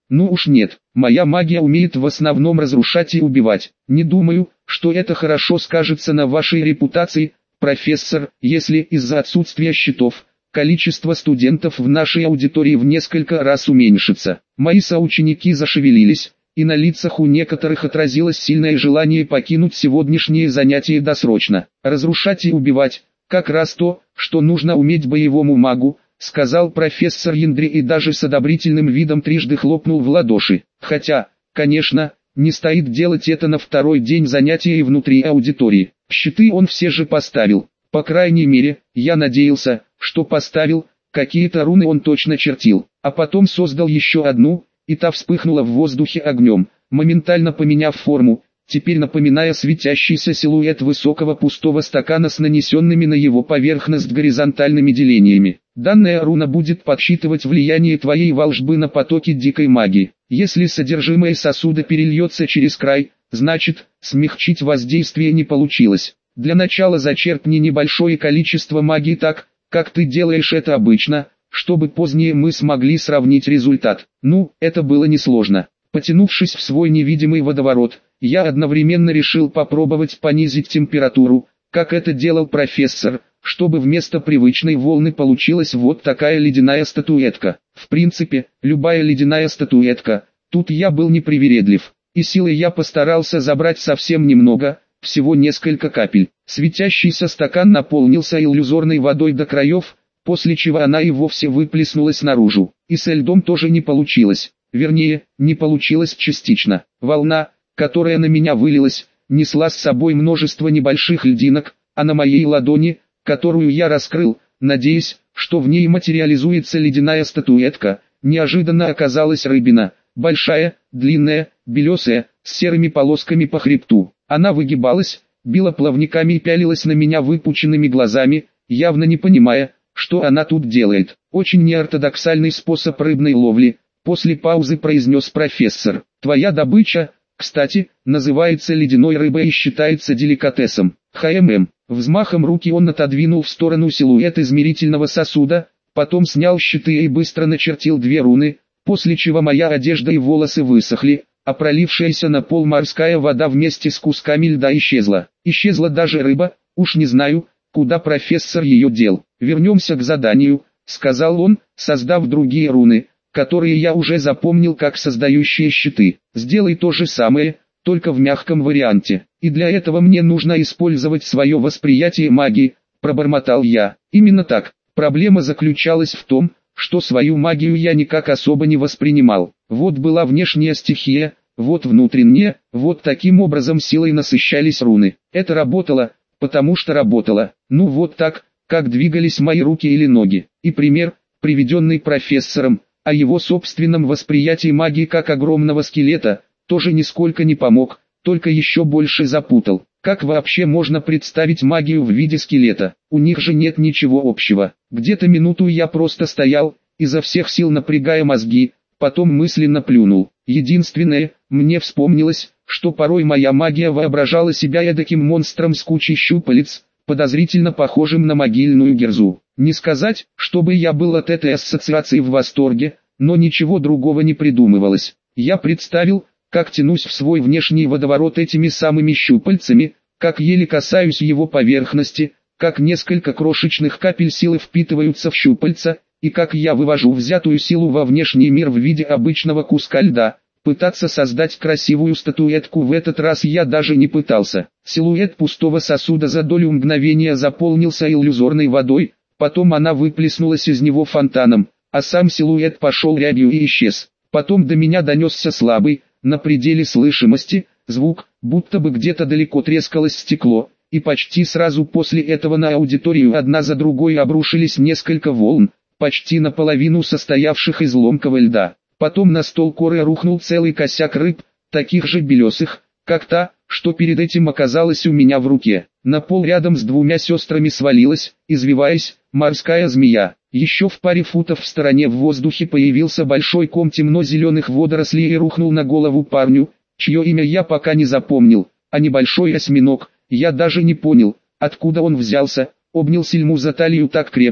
Ну уж нет, моя магия умеет в основном разрушать и убивать. Не думаю, что это хорошо скажется на вашей репутации, профессор, если из-за отсутствия щитов количество студентов в нашей аудитории в несколько раз уменьшится. Мои соученики зашевелились, и на лицах у некоторых отразилось сильное желание покинуть сегодняшние занятия досрочно. Разрушать и убивать – как раз то, что нужно уметь боевому магу, сказал профессор Яндри и даже с одобрительным видом трижды хлопнул в ладоши. Хотя, конечно, не стоит делать это на второй день занятия и внутри аудитории. Щиты он все же поставил. По крайней мере, я надеялся, что поставил, какие-то руны он точно чертил. А потом создал еще одну, и та вспыхнула в воздухе огнем, моментально поменяв форму, теперь напоминая светящийся силуэт высокого пустого стакана с нанесенными на его поверхность горизонтальными делениями. Данная руна будет подсчитывать влияние твоей волшбы на потоки дикой магии. Если содержимое сосуда перельется через край, значит, смягчить воздействие не получилось. Для начала зачерпни небольшое количество магии так, как ты делаешь это обычно, чтобы позднее мы смогли сравнить результат. Ну, это было несложно. Потянувшись в свой невидимый водоворот, я одновременно решил попробовать понизить температуру, как это делал профессор, чтобы вместо привычной волны получилась вот такая ледяная статуэтка. В принципе, любая ледяная статуэтка, тут я был непривередлив, и силой я постарался забрать совсем немного, всего несколько капель. Светящийся стакан наполнился иллюзорной водой до краев, после чего она и вовсе выплеснулась наружу. И со льдом тоже не получилось. Вернее, не получилось частично. Волна, которая на меня вылилась, несла с собой множество небольших льдинок, а на моей ладони, которую я раскрыл, надеясь, что в ней материализуется ледяная статуэтка, неожиданно оказалась рыбина, большая, длинная, белесая, с серыми полосками по хребту. Она выгибалась, била плавниками и пялилась на меня выпученными глазами, явно не понимая, что она тут делает. Очень неортодоксальный способ рыбной ловли, после паузы произнес профессор. Твоя добыча, кстати, называется ледяной рыбой и считается деликатесом. ХММ. Взмахом руки он отодвинул в сторону силуэт измерительного сосуда, потом снял щиты и быстро начертил две руны, после чего моя одежда и волосы высохли, а пролившаяся на пол морская вода вместе с кусками льда исчезла. Исчезла даже рыба, уж не знаю, куда профессор ее дел. Вернемся к заданию, сказал он, создав другие руны, которые я уже запомнил как создающие щиты. Сделай то же самое, только в мягком варианте. И для этого мне нужно использовать свое восприятие магии, пробормотал я. Именно так. Проблема заключалась в том, что свою магию я никак особо не воспринимал. Вот была внешняя стихия, вот внутренняя, вот таким образом силой насыщались руны. Это работало, потому что работало. Ну вот так, как двигались мои руки или ноги. И пример, приведенный профессором, о его собственном восприятии магии как огромного скелета, тоже нисколько не помог, только еще больше запутал. Как вообще можно представить магию в виде скелета? У них же нет ничего общего. Где-то минуту я просто стоял, изо всех сил напрягая мозги, потом мысленно плюнул. Единственное, мне вспомнилось, что порой моя магия воображала себя эдаким монстром с кучей щупалец, подозрительно похожим на могильную герзу. Не сказать, чтобы я был от этой ассоциации в восторге, но ничего другого не придумывалось. Я представил, как тянусь в свой внешний водоворот этими самыми щупальцами, как еле касаюсь его поверхности, как несколько крошечных капель силы впитываются в щупальца, и как я вывожу взятую силу во внешний мир в виде обычного куска льда. Пытаться создать красивую статуэтку в этот раз я даже не пытался. Силуэт пустого сосуда за долю мгновения заполнился иллюзорной водой, потом она выплеснулась из него фонтаном, а сам силуэт пошел рябью и исчез. Потом до меня донесся слабый, на пределе слышимости, звук, будто бы где-то далеко трескалось стекло, и почти сразу после этого на аудиторию одна за другой обрушились несколько волн, почти наполовину состоявших из ломкого льда. Потом на стол коры рухнул целый косяк рыб, таких же белесых, как та, что перед этим оказалась у меня в руке. На пол рядом с двумя сестрами свалилась, извиваясь, морская змея. Еще в паре футов в стороне в воздухе появился большой ком темно-зеленых водорослей и рухнул на голову парню, чье имя я пока не запомнил, а небольшой осьминог, я даже не понял, откуда он взялся, обнял Сельму за талию так крепко,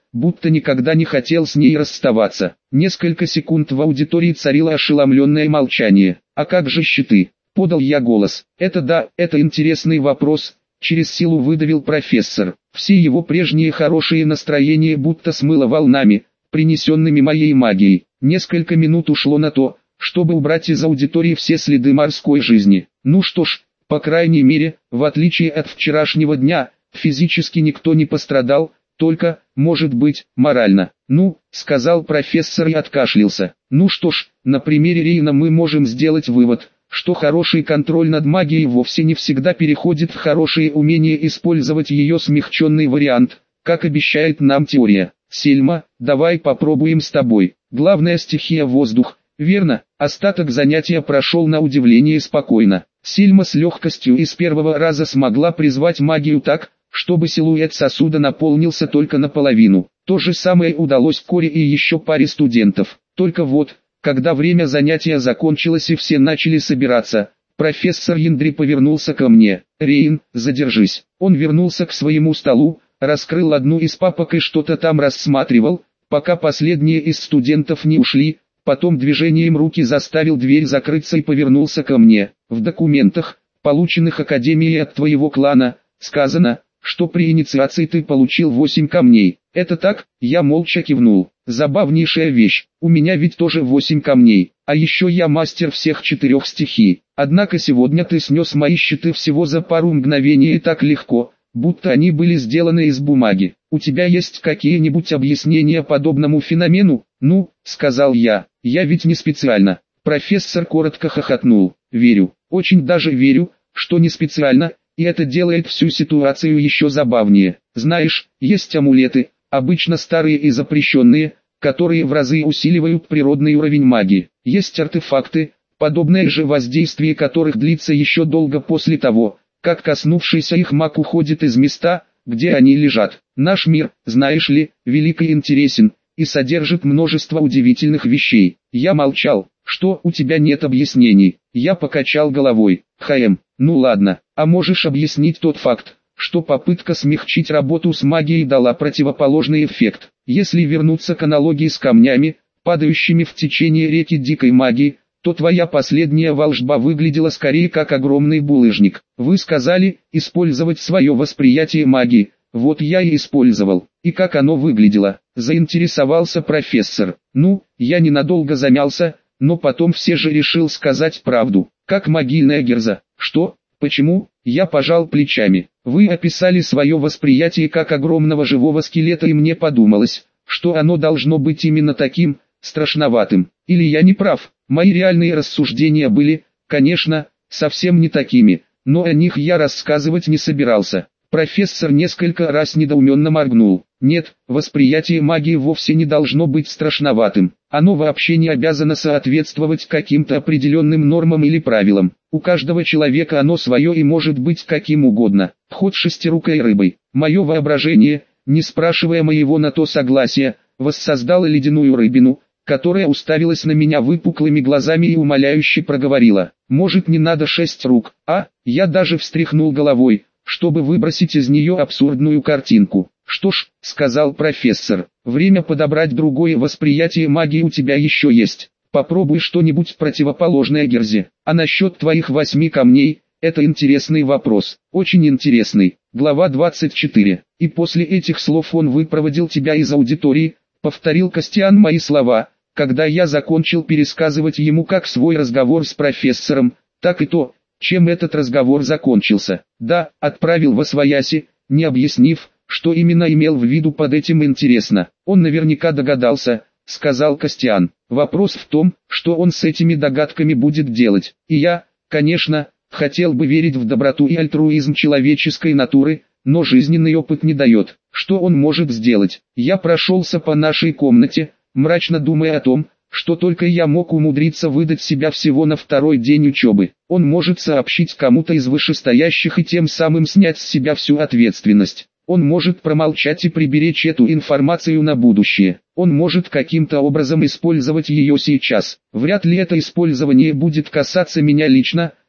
будто никогда не хотел с ней расставаться. Несколько секунд в аудитории царило ошеломленное молчание. «А как же щиты?» — подал я голос. «Это да, это интересный вопрос», — через силу выдавил профессор. Все его прежние хорошие настроения будто смыло волнами, принесенными моей магией. Несколько минут ушло на то, чтобы убрать из аудитории все следы морской жизни. Ну что ж, по крайней мере, в отличие от вчерашнего дня, физически никто не пострадал, только, может быть, морально. «Ну», — сказал профессор и откашлялся. «Ну что ж, на примере Рейна мы можем сделать вывод, что хороший контроль над магией вовсе не всегда переходит в хорошее умение использовать ее смягченный вариант, как обещает нам теория. Сельма, давай попробуем с тобой. Главная стихия — воздух, верно?» Остаток занятия прошел на удивление спокойно. Сельма с легкостью и с первого раза смогла призвать магию так, чтобы силуэт сосуда наполнился только наполовину. То же самое удалось Коре и еще паре студентов. Только вот, когда время занятия закончилось и все начали собираться, профессор Яндри повернулся ко мне. «Рейн, задержись». Он вернулся к своему столу, раскрыл одну из папок и что-то там рассматривал, пока последние из студентов не ушли. Потом движением руки заставил дверь закрыться и повернулся ко мне. «В документах, полученных Академией от твоего клана, сказано, что при инициации ты получил восемь камней. Это так?» Я молча кивнул. «Забавнейшая вещь, у меня ведь тоже восемь камней, а еще я мастер всех четырех стихий. Однако сегодня ты снес мои щиты всего за пару мгновений и так легко, будто они были сделаны из бумаги. У тебя есть какие-нибудь объяснения подобному феномену?» «Ну», — сказал я, — «я ведь не специально». Профессор коротко хохотнул. «Верю, очень даже верю, что не специально, и это делает всю ситуацию еще забавнее. Знаешь, есть амулеты, обычно старые и запрещенные, которые в разы усиливают природный уровень магии. Есть артефакты, подобное же воздействие которых длится еще долго после того, как коснувшийся их маг уходит из места, где они лежат. Наш мир, знаешь ли, велик и интересен, и содержит множество удивительных вещей». Я молчал. «Что, у тебя нет объяснений?» Я покачал головой. «Хм, ну ладно, а можешь объяснить тот факт, что попытка смягчить работу с магией дала противоположный эффект? Если вернуться к аналогии с камнями, падающими в течение реки дикой магии, то твоя последняя волшба выглядела скорее как огромный булыжник. Вы сказали, использовать свое восприятие магии. Вот я и использовал. И как оно выглядело?» Заинтересовался профессор. «Ну, я ненадолго замялся, но потом все же решил сказать правду. Как могильная герза». «Что? Почему?» Я пожал плечами. «Вы описали свое восприятие как огромного живого скелета, и мне подумалось, что оно должно быть именно таким, страшноватым. Или я не прав?» Мои реальные рассуждения были, конечно, совсем не такими, но о них я рассказывать не собирался. Профессор несколько раз недоуменно моргнул. «Нет, восприятие магии вовсе не должно быть страшноватым. Оно вообще не обязано соответствовать каким-то определенным нормам или правилам. У каждого человека оно свое и может быть каким угодно, хоть шестирукой рыбой. Мое воображение, не спрашивая моего на то согласия, воссоздало ледяную рыбину, которая уставилась на меня выпуклыми глазами и умоляюще проговорила: «Может, не надо шесть рук, а?» Я даже встряхнул головой, чтобы выбросить из нее абсурдную картинку. «Что ж», — сказал профессор, — «время подобрать другое восприятие магии у тебя еще есть. Попробуй что-нибудь противоположное герзе. А насчет твоих восьми камней, это интересный вопрос, очень интересный». Глава двадцать четыре. «И после этих слов он выпроводил тебя из аудитории», — повторил Костян мои слова, когда я закончил пересказывать ему как свой разговор с профессором, так и то, чем этот разговор закончился. «Да, отправил восвояси, не объяснив, что именно имел в виду под этим интересно. Он наверняка догадался», — сказал Костян. «Вопрос в том, что он с этими догадками будет делать. И я, конечно, хотел бы верить в доброту и альтруизм человеческой натуры, но жизненный опыт не дает. Что он может сделать?» Я прошелся по нашей комнате, мрачно думая о том, что только я мог умудриться выдать себя всего на второй день учебы. Он может сообщить кому-то из вышестоящих и тем самым снять с себя всю ответственность. Он может промолчать и приберечь эту информацию на будущее. Он может каким-то образом использовать ее сейчас. Вряд ли это использование будет касаться меня лично,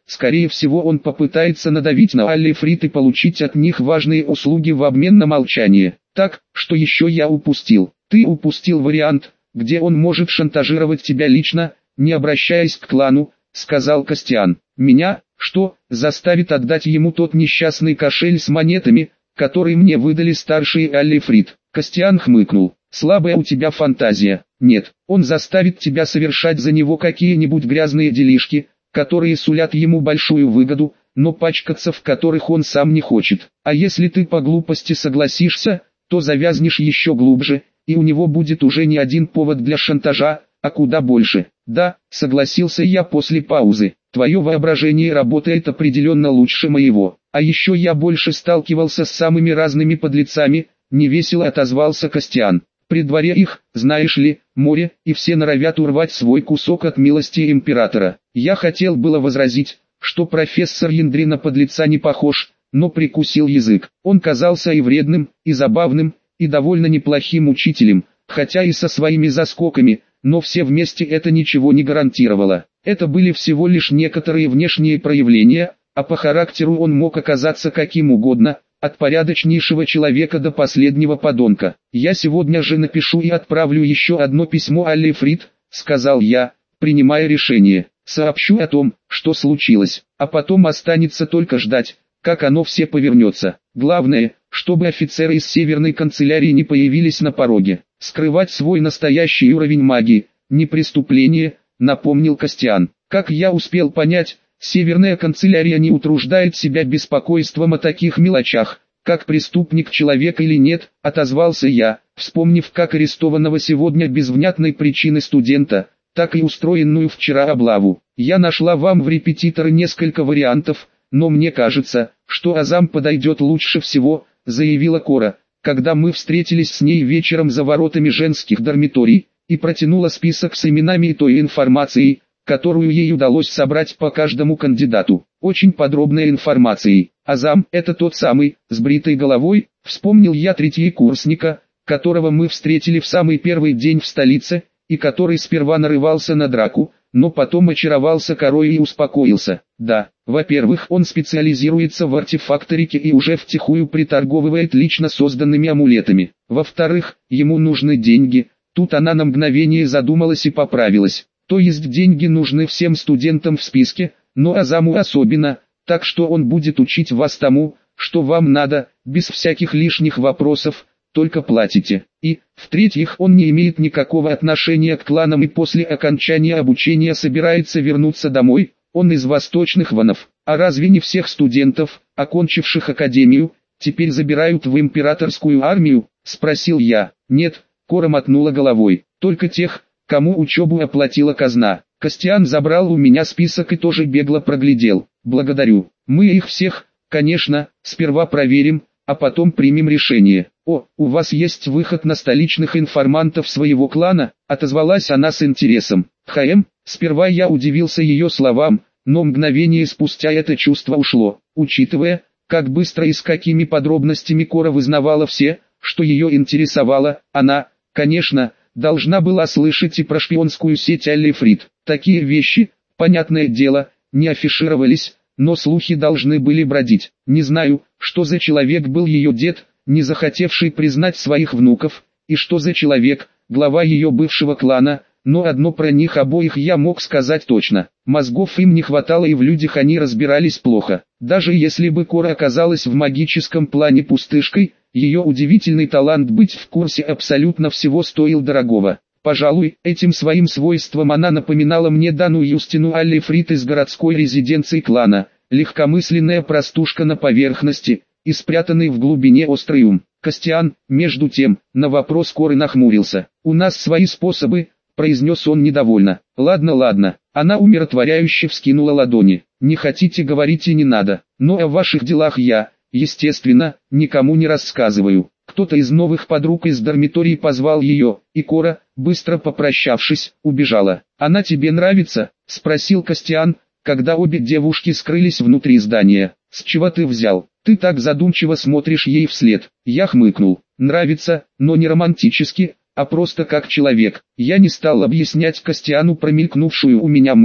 Скорее всего, он попытается надавить на Алле Фрид и получить от них важные услуги в обмен на молчание. Так, что еще я упустил? Ты упустил вариант, где он может шантажировать тебя лично, не обращаясь к клану, сказал Костян. Меня, что, заставит отдать ему тот несчастный кошель с монетами, который мне выдали старшие Алле Фрид? Костян хмыкнул. Слабая у тебя фантазия. Нет, он заставит тебя совершать за него какие-нибудь грязные делишки, которые сулят ему большую выгоду, но пачкаться в которых он сам не хочет. А если ты по глупости согласишься, то завязнешь еще глубже, и у него будет уже не один повод для шантажа, а куда больше. Да, согласился я после паузы. Твое воображение работает определенно лучше моего. А еще я больше сталкивался с самыми разными подлецами, невесело отозвался Костян. При дворе их, знаешь ли, море, и все норовят урвать свой кусок от милости императора. Я хотел было возразить, что профессор Яндри на подлеца не похож, но прикусил язык. Он казался и вредным, и забавным, и довольно неплохим учителем, хотя и со своими заскоками, но все вместе это ничего не гарантировало. Это были всего лишь некоторые внешние проявления, а по характеру он мог оказаться каким угодно, от порядочнейшего человека до последнего подонка. «Я сегодня же напишу и отправлю еще одно письмо Алле Фрид», — сказал я, принимая решение. «Сообщу о том, что случилось, а потом останется только ждать, как оно все повернется. Главное, чтобы офицеры из Северной канцелярии не появились на пороге. Скрывать свой настоящий уровень магии — не преступление», — напомнил Костян. «Как я успел понять, Северная канцелярия не утруждает себя беспокойством о таких мелочах, как преступник человек или нет», — отозвался я, вспомнив как арестованного сегодня без внятной причины студента, так и устроенную вчера облаву. «Я нашла вам в репетиторы несколько вариантов, но мне кажется, что Азам подойдет лучше всего», — заявила Кора, когда мы встретились с ней вечером за воротами женских дармиторий, и протянула список с именами и той информацией, которую ей удалось собрать по каждому кандидату. Очень подробной информацией. Азам — это тот самый, с бритой головой, вспомнил я третьекурсника, которого мы встретили в самый первый день в столице, и который сперва нарывался на драку, но потом очаровался Корой и успокоился. Да, во-первых, он специализируется в артефакторике и уже втихую приторговывает лично созданными амулетами. Во-вторых, ему нужны деньги. Тут она на мгновение задумалась и поправилась. То есть деньги нужны всем студентам в списке, но Азаму особенно, так что он будет учить вас тому, что вам надо, без всяких лишних вопросов, только платите. И, в-третьих, он не имеет никакого отношения к кланам и после окончания обучения собирается вернуться домой, он из восточных ванов. А разве не всех студентов, окончивших академию, теперь забирают в императорскую армию? Спросил я. Нет, Кора мотнула головой, только тех, кому учебу оплатила казна. Костян забрал у меня список и тоже бегло проглядел. Благодарю. Мы их всех, конечно, сперва проверим, а потом примем решение. О, у вас есть выход на столичных информантов своего клана, отозвалась она с интересом. Хм, сперва я удивился ее словам, но мгновение спустя это чувство ушло. Учитывая, как быстро и с какими подробностями Кора вызнавала все, что ее интересовало, она, конечно, должна была слышать и про шпионскую сеть Алле Фрид. Такие вещи, понятное дело, не афишировались, но слухи должны были бродить. Не знаю, что за человек был ее дед, не захотевший признать своих внуков, и что за человек, глава ее бывшего клана, но одно про них обоих я мог сказать точно. Мозгов им не хватало и в людях они разбирались плохо. Даже если бы Кора оказалась в магическом плане пустышкой, ее удивительный талант быть в курсе абсолютно всего стоил дорогого. Пожалуй, этим своим свойством она напоминала мне Дану Юстину Алле Фрид из городской резиденции клана, легкомысленная простушка на поверхности, и спрятанный в глубине острый ум. Костян, между тем, на вопрос Коры нахмурился. «У нас свои способы», — произнес он недовольно. «Ладно, ладно». Она умиротворяюще вскинула ладони. «Не хотите говорить и не надо, но о ваших делах я, естественно, никому не рассказываю». Кто-то из новых подруг из дармитории позвал ее, и Кора, быстро попрощавшись, убежала. «Она тебе нравится?» — спросил Костян, когда обе девушки скрылись внутри здания. «С чего ты взял? Ты так задумчиво смотришь ей вслед». Я хмыкнул. «Нравится, но не романтически, а просто как человек». Я не стал объяснять Костяну промелькнувшую у меня мысль.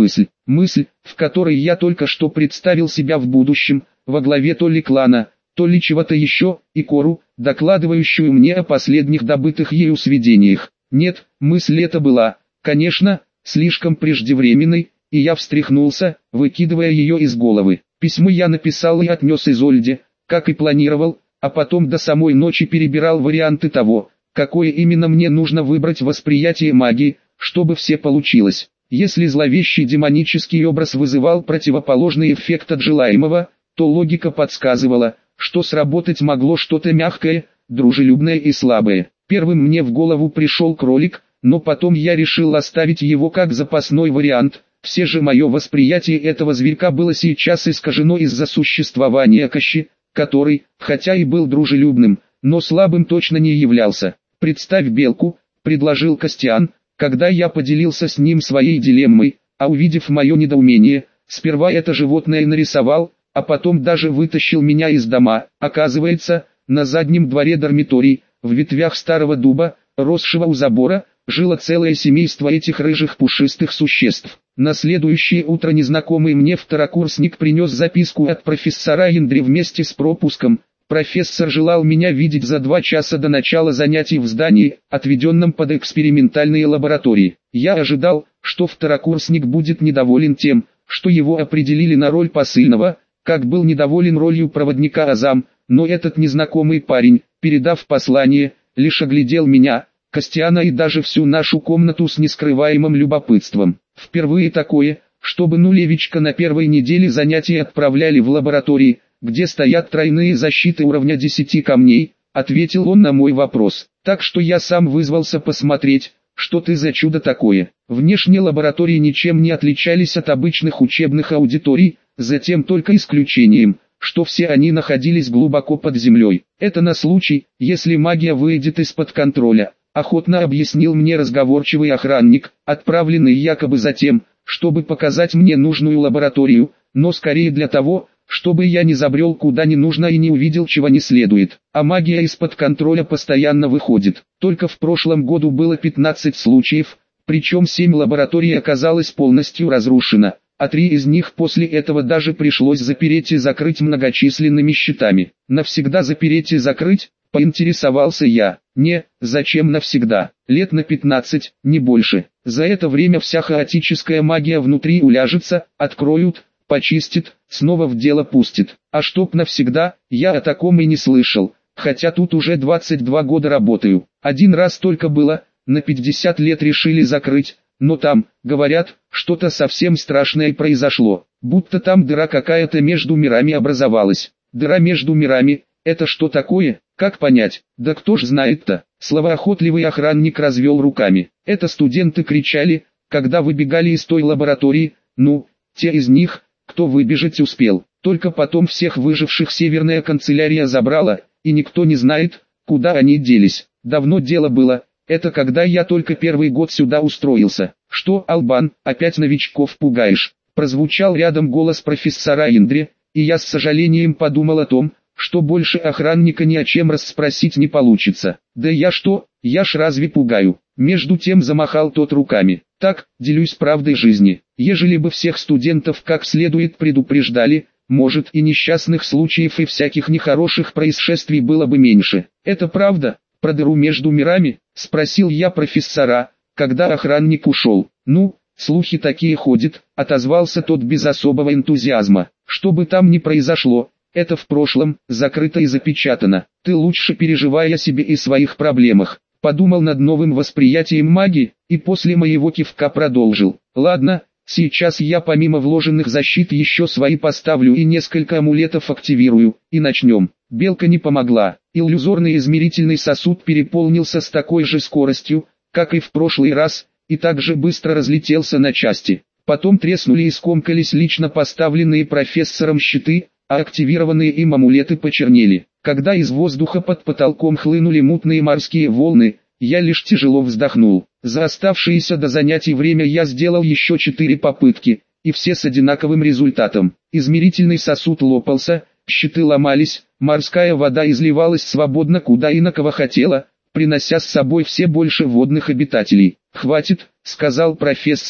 Мысль, в которой я только что представил себя в будущем, во главе то ли клана, то ли чего-то еще, и Кору, докладывающую мне о последних добытых ею сведениях. Нет, мысль эта была, конечно, слишком преждевременной, и я встряхнулся, выкидывая ее из головы. Письмо я написал и отнес Изольде, как и планировал, а потом до самой ночи перебирал варианты того, какое именно мне нужно выбрать восприятие магии, чтобы все получилось. Если зловещий демонический образ вызывал противоположный эффект от желаемого, то логика подсказывала, что сработать могло что-то мягкое, дружелюбное и слабое. Первым мне в голову пришел кролик, но потом я решил оставить его как запасной вариант. Все же мое восприятие этого зверька было сейчас искажено из-за существования Кощи, который, хотя и был дружелюбным, но слабым точно не являлся. «Представь белку», — предложил Костян, когда я поделился с ним своей дилеммой, а увидев мое недоумение, сперва это животное нарисовал, а потом даже вытащил меня из дома. Оказывается, на заднем дворе дармиторий, в ветвях старого дуба, росшего у забора, жило целое семейство этих рыжих пушистых существ. На следующее утро незнакомый мне второкурсник принес записку от профессора Индри вместе с пропуском. Профессор желал меня видеть за два часа до начала занятий в здании, отведенном под экспериментальные лаборатории. Я ожидал, что второкурсник будет недоволен тем, что его определили на роль посыльного, как был недоволен ролью проводника Азам, но этот незнакомый парень, передав послание, лишь оглядел меня, Костяна и даже всю нашу комнату с нескрываемым любопытством. Впервые такое, чтобы нулевичка на первой неделе занятий отправляли в лаборатории, где стоят тройные защиты уровня десяти камней, ответил он на мой вопрос. Так что я сам вызвался посмотреть, что ты за чудо такое. Внешне лаборатории ничем не отличались от обычных учебных аудиторий, затем только исключением, что все они находились глубоко под землей. Это на случай, если магия выйдет из-под контроля, охотно объяснил мне разговорчивый охранник, отправленный якобы за тем, чтобы показать мне нужную лабораторию, но скорее для того, чтобы я не забрел куда не нужно и не увидел чего не следует. А магия из-под контроля постоянно выходит. Только в прошлом году было пятнадцать случаев, причем семь лабораторий оказалось полностью разрушено, а три из них после этого даже пришлось запереть и закрыть многочисленными щитами. Навсегда запереть и закрыть? Поинтересовался я. Не, зачем навсегда? Лет на пятнадцать, не больше. За это время вся хаотическая магия внутри уляжется, откроют, почистит, снова в дело пустит. А чтоб навсегда, я о таком и не слышал, хотя тут уже двадцать два года работаю. Один раз только было, на пятьдесят лет решили закрыть, но там, говорят, что-то совсем страшное произошло, будто там дыра какая-то между мирами образовалась. Дыра между мирами, это что такое? Как понять? Да кто ж знает-то? Словоохотливый охранник развел руками. Это студенты кричали, когда выбегали из той лаборатории, ну, те из них, кто выбежать успел. Только потом всех выживших северная канцелярия забрала, и никто не знает, куда они делись. Давно дело было, это когда я только первый год сюда устроился. Что, Албан, опять новичков пугаешь? Прозвучал рядом голос профессора Индри, и я с сожалением подумал о том, что больше охранника ни о чем расспросить не получится. Да я что, я ж разве пугаю? Между тем замахал тот руками. Так, делюсь правдой жизни. Ежели бы всех студентов как следует предупреждали, может и несчастных случаев и всяких нехороших происшествий было бы меньше. Это правда? Про дыру между мирами? Спросил я профессора, когда охранник ушел. Ну, слухи такие ходят, отозвался тот без особого энтузиазма. Что бы там ни произошло, это в прошлом, закрыто и запечатано. Ты лучше переживай о себе и своих проблемах. Подумал над новым восприятием магии, и после моего кивка продолжил. Ладно, сейчас я помимо вложенных защит еще свои поставлю и несколько амулетов активирую, и начнем. Белка не помогла. Иллюзорный измерительный сосуд переполнился с такой же скоростью, как и в прошлый раз, и также быстро разлетелся на части. Потом треснули и скомкались лично поставленные профессором щиты, а активированные им амулеты почернели. Когда из воздуха под потолком хлынули мутные морские волны, я лишь тяжело вздохнул. За оставшееся до занятий время я сделал еще четыре попытки, и все с одинаковым результатом. Измерительный сосуд лопался, щиты ломались, морская вода изливалась свободно куда и на кого хотела, принося с собой все больше водных обитателей. «Хватит», — сказал профессор,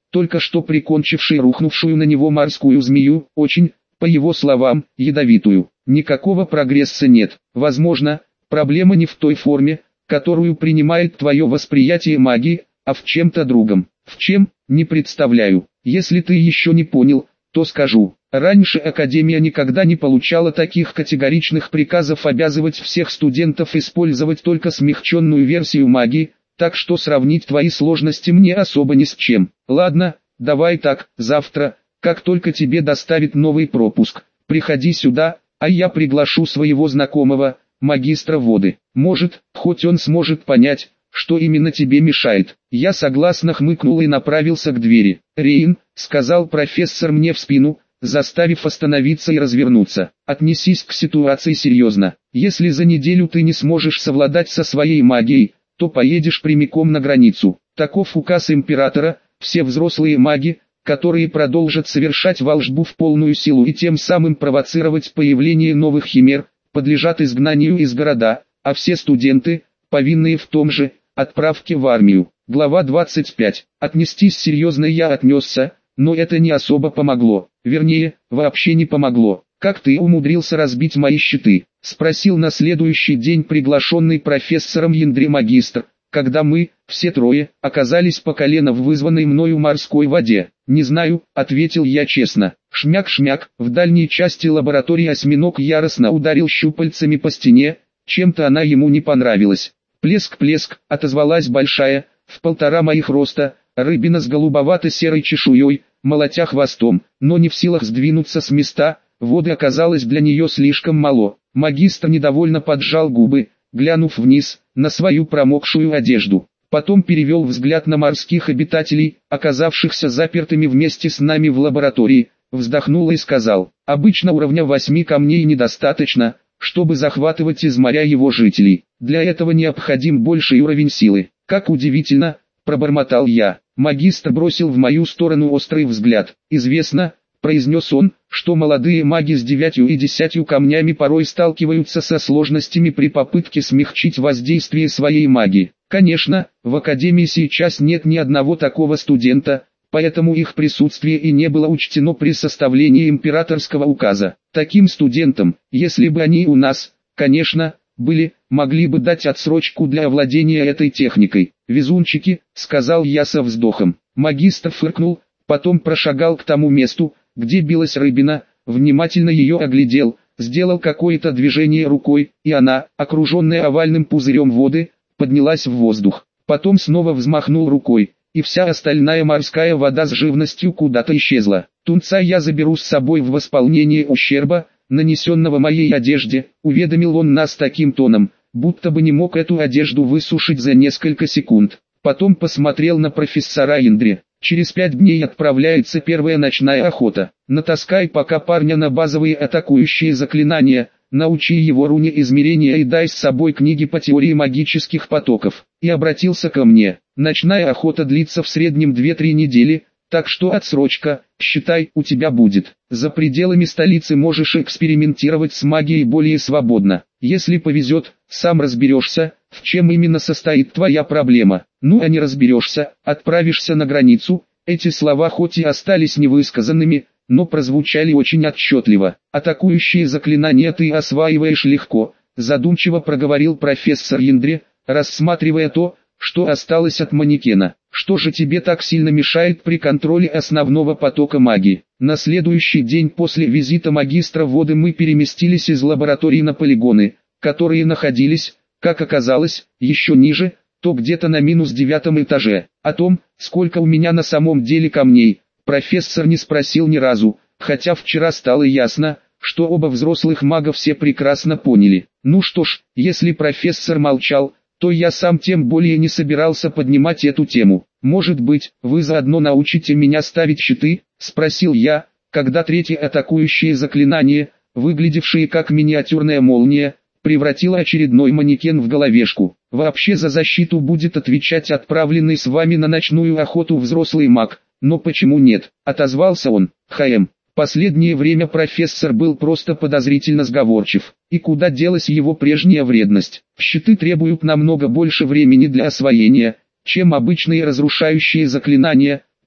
только что прикончивший рухнувшую на него морскую змею, очень, по его словам, ядовитую. Никакого прогресса нет. Возможно, проблема не в той форме, которую принимает твое восприятие магии, а в чем-то другом. В чем, не представляю. Если ты еще не понял, то скажу. Раньше Академия никогда не получала таких категоричных приказов обязывать всех студентов использовать только смягченную версию магии, так что сравнить твои сложности мне особо ни с чем. Ладно, давай так, завтра, как только тебе доставят новый пропуск, приходи сюда, а я приглашу своего знакомого, магистра воды. Может, хоть он сможет понять, что именно тебе мешает. Я согласно хмыкнул и направился к двери. «Рейн», — сказал профессор мне в спину, заставив остановиться и развернуться. «Отнесись к ситуации серьезно. Если за неделю ты не сможешь совладать со своей магией, то поедешь прямиком на границу. Таков указ императора, все взрослые маги, которые продолжат совершать волшбу в полную силу и тем самым провоцировать появление новых химер, подлежат изгнанию из города, а все студенты, повинные в том же, отправке в армию». Глава двадцать пять. Отнестись серьезно я отнесся, но это не особо помогло. Вернее, вообще не помогло. «Как ты умудрился разбить мои щиты?» — спросил на следующий день приглашенный профессором Яндри магистр, когда мы, все трое, оказались по колено в вызванной мною морской воде. «Не знаю», — ответил я честно. Шмяк-шмяк, в дальней части лаборатории осьминог яростно ударил щупальцами по стене, чем-то она ему не понравилась. Плеск-плеск, отозвалась большая, в полтора моих роста, рыбина с голубовато-серой чешуей, молотя хвостом, но не в силах сдвинуться с места, воды оказалось для нее слишком мало. Магистр недовольно поджал губы, глянув вниз, на свою промокшую одежду. Потом перевел взгляд на морских обитателей, оказавшихся запертыми вместе с нами в лаборатории, вздохнул и сказал: «Обычно уровня восьми камней недостаточно, чтобы захватывать из моря его жителей. Для этого необходим больший уровень силы». «Как удивительно», — пробормотал я. Магистр бросил в мою сторону острый взгляд. «Известно», — произнес он, — «что молодые маги с девятью и десятью камнями порой сталкиваются со сложностями при попытке смягчить воздействие своей магии. Конечно, в Академии сейчас нет ни одного такого студента, поэтому их присутствие и не было учтено при составлении императорского указа. Таким студентам, если бы они у нас, конечно, были, могли бы дать отсрочку для овладения этой техникой. Везунчики», — сказал я со вздохом. Магистр фыркнул, потом прошагал к тому месту, где билась рыбина, внимательно ее оглядел, сделал какое-то движение рукой, и она, окруженная овальным пузырем воды, поднялась в воздух. Потом снова взмахнул рукой, и вся остальная морская вода с живностью куда-то исчезла. «Тунца я заберу с собой в восполнение ущерба, нанесенного моей одежде», — уведомил он нас таким тоном, будто бы не мог эту одежду высушить за несколько секунд. Потом посмотрел на профессора Яндри. «Через пять дней отправляется первая ночная охота. Натаскай пока парня на базовые атакующие заклинания, научи его руне измерения и дай с собой книги по теории магических потоков». И обратился ко мне. «Ночная охота длится в среднем две-три недели, так что отсрочка, считай, у тебя будет. За пределами столицы можешь экспериментировать с магией более свободно. Если повезет, сам разберешься, в чем именно состоит твоя проблема. Ну а не разберешься, отправишься на границу». Эти слова хоть и остались невысказанными, но прозвучали очень отчетливо. «Атакующие заклинания ты осваиваешь легко», задумчиво проговорил профессор Яндри, рассматривая то, что осталось от манекена. «Что же тебе так сильно мешает при контроле основного потока магии?» На следующий день после визита магистра воды мы переместились из лаборатории на полигоны, которые находились, как оказалось, еще ниже, то где-то на минус девятом этаже. О том, сколько у меня на самом деле камней, профессор не спросил ни разу, хотя вчера стало ясно, что оба взрослых мага все прекрасно поняли. Ну что ж, если профессор молчал, то я сам тем более не собирался поднимать эту тему. «Может быть, вы заодно научите меня ставить щиты?» — спросил я, когда третье атакующее заклинание, выглядевшее как миниатюрная молния, превратило очередной манекен в головешку. «Вообще за защиту будет отвечать отправленный с вами на ночную охоту взрослый маг, но почему нет?» — отозвался он. «Хм. Последнее время профессор был просто подозрительно сговорчив. И куда делась его прежняя вредность? Щиты требуют намного больше времени для освоения, чем обычные разрушающие заклинания»,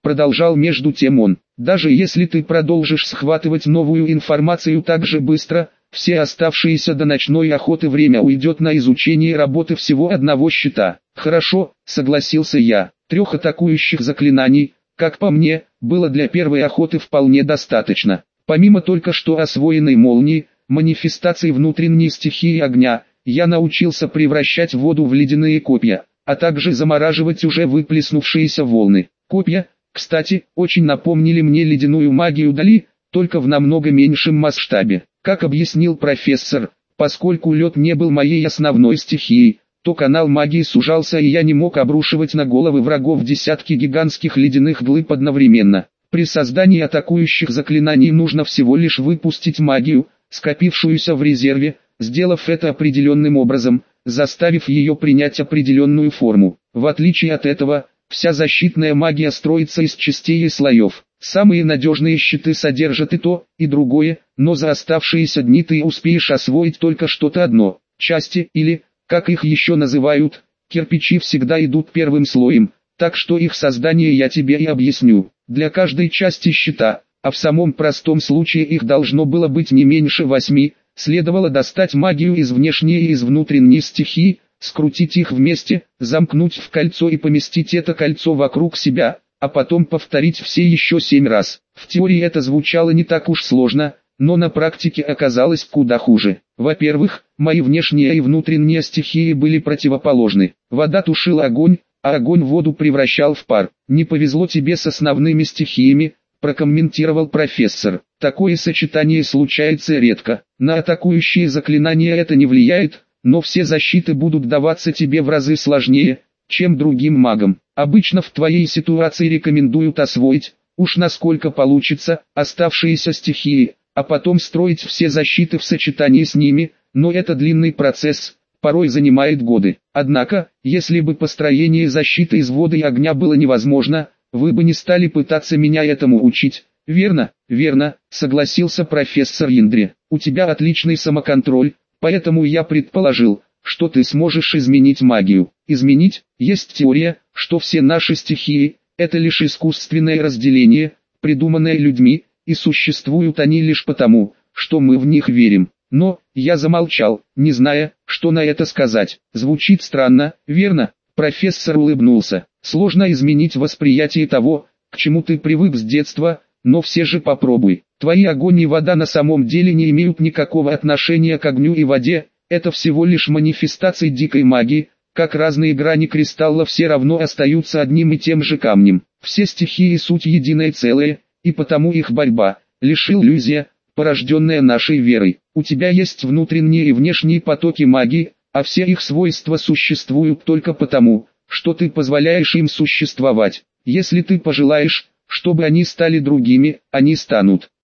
продолжал между тем он. Даже если ты продолжишь схватывать новую информацию так же быстро, все оставшиеся до ночной охоты время уйдет на изучение работы всего одного щита. Хорошо, согласился я. Трех атакующих заклинаний, как по мне, было для первой охоты вполне достаточно. Помимо только что освоенной молнии, манифестации внутренней стихии огня, я научился превращать воду в ледяные копья, а также замораживать уже выплеснувшиеся волны. Копья, кстати, очень напомнили мне ледяную магию Дали, только в намного меньшем масштабе. Как объяснил профессор, поскольку лед не был моей основной стихией, то канал магии сужался и я не мог обрушивать на головы врагов десятки гигантских ледяных глыб одновременно. При создании атакующих заклинаний нужно всего лишь выпустить магию, скопившуюся в резерве, сделав это определенным образом, заставив ее принять определенную форму. В отличие от этого, вся защитная магия строится из частей и слоев. Самые надежные щиты содержат и то, и другое, но за оставшиеся дни ты успеешь освоить только что-то одно. Части, или, как их еще называют, кирпичи всегда идут первым слоем, так что их создание я тебе и объясню. Для каждой части щита, а в самом простом случае их должно было быть не меньше восьми, следовало достать магию из внешней и из внутренней стихии, скрутить их вместе, замкнуть в кольцо и поместить это кольцо вокруг себя, а потом повторить все еще семь раз. В теории это звучало не так уж сложно, но на практике оказалось куда хуже. Во-первых, мои внешняя и внутренняя стихии были противоположны. Вода тушила огонь, а огонь воду превращал в пар. Не повезло тебе с основными стихиями, прокомментировал профессор. Такое сочетание случается редко. На атакующие заклинания это не влияет, но все защиты будут даваться тебе в разы сложнее, чем другим магам. Обычно в твоей ситуации рекомендуют освоить, уж насколько получится, оставшиеся стихии, а потом строить все защиты в сочетании с ними, но это длинный процесс, порой занимает годы. Однако, если бы построение защиты из воды и огня было невозможно, вы бы не стали пытаться меня этому учить. Верно, верно, согласился профессор Индри. У тебя отличный самоконтроль, поэтому я предположил, что ты сможешь изменить магию. Изменить? Есть теория, что все наши стихии – это лишь искусственное разделение, придуманное людьми, и существуют они лишь потому, что мы в них верим. Но, я замолчал, не зная, что на это сказать. Звучит странно, верно? Профессор улыбнулся. Сложно изменить восприятие того, к чему ты привык с детства, но все же попробуй. Твои огонь и вода на самом деле не имеют никакого отношения к огню и воде, это всего лишь манифестации дикой магии, как разные грани кристалла все равно остаются одним и тем же камнем. Все стихии суть единое целое, и потому их борьба – лишь иллюзия, порожденная нашей верой. У тебя есть внутренние и внешние потоки магии, а все их свойства существуют только потому, что ты позволяешь им существовать. Если ты пожелаешь, чтобы они стали другими, они станут.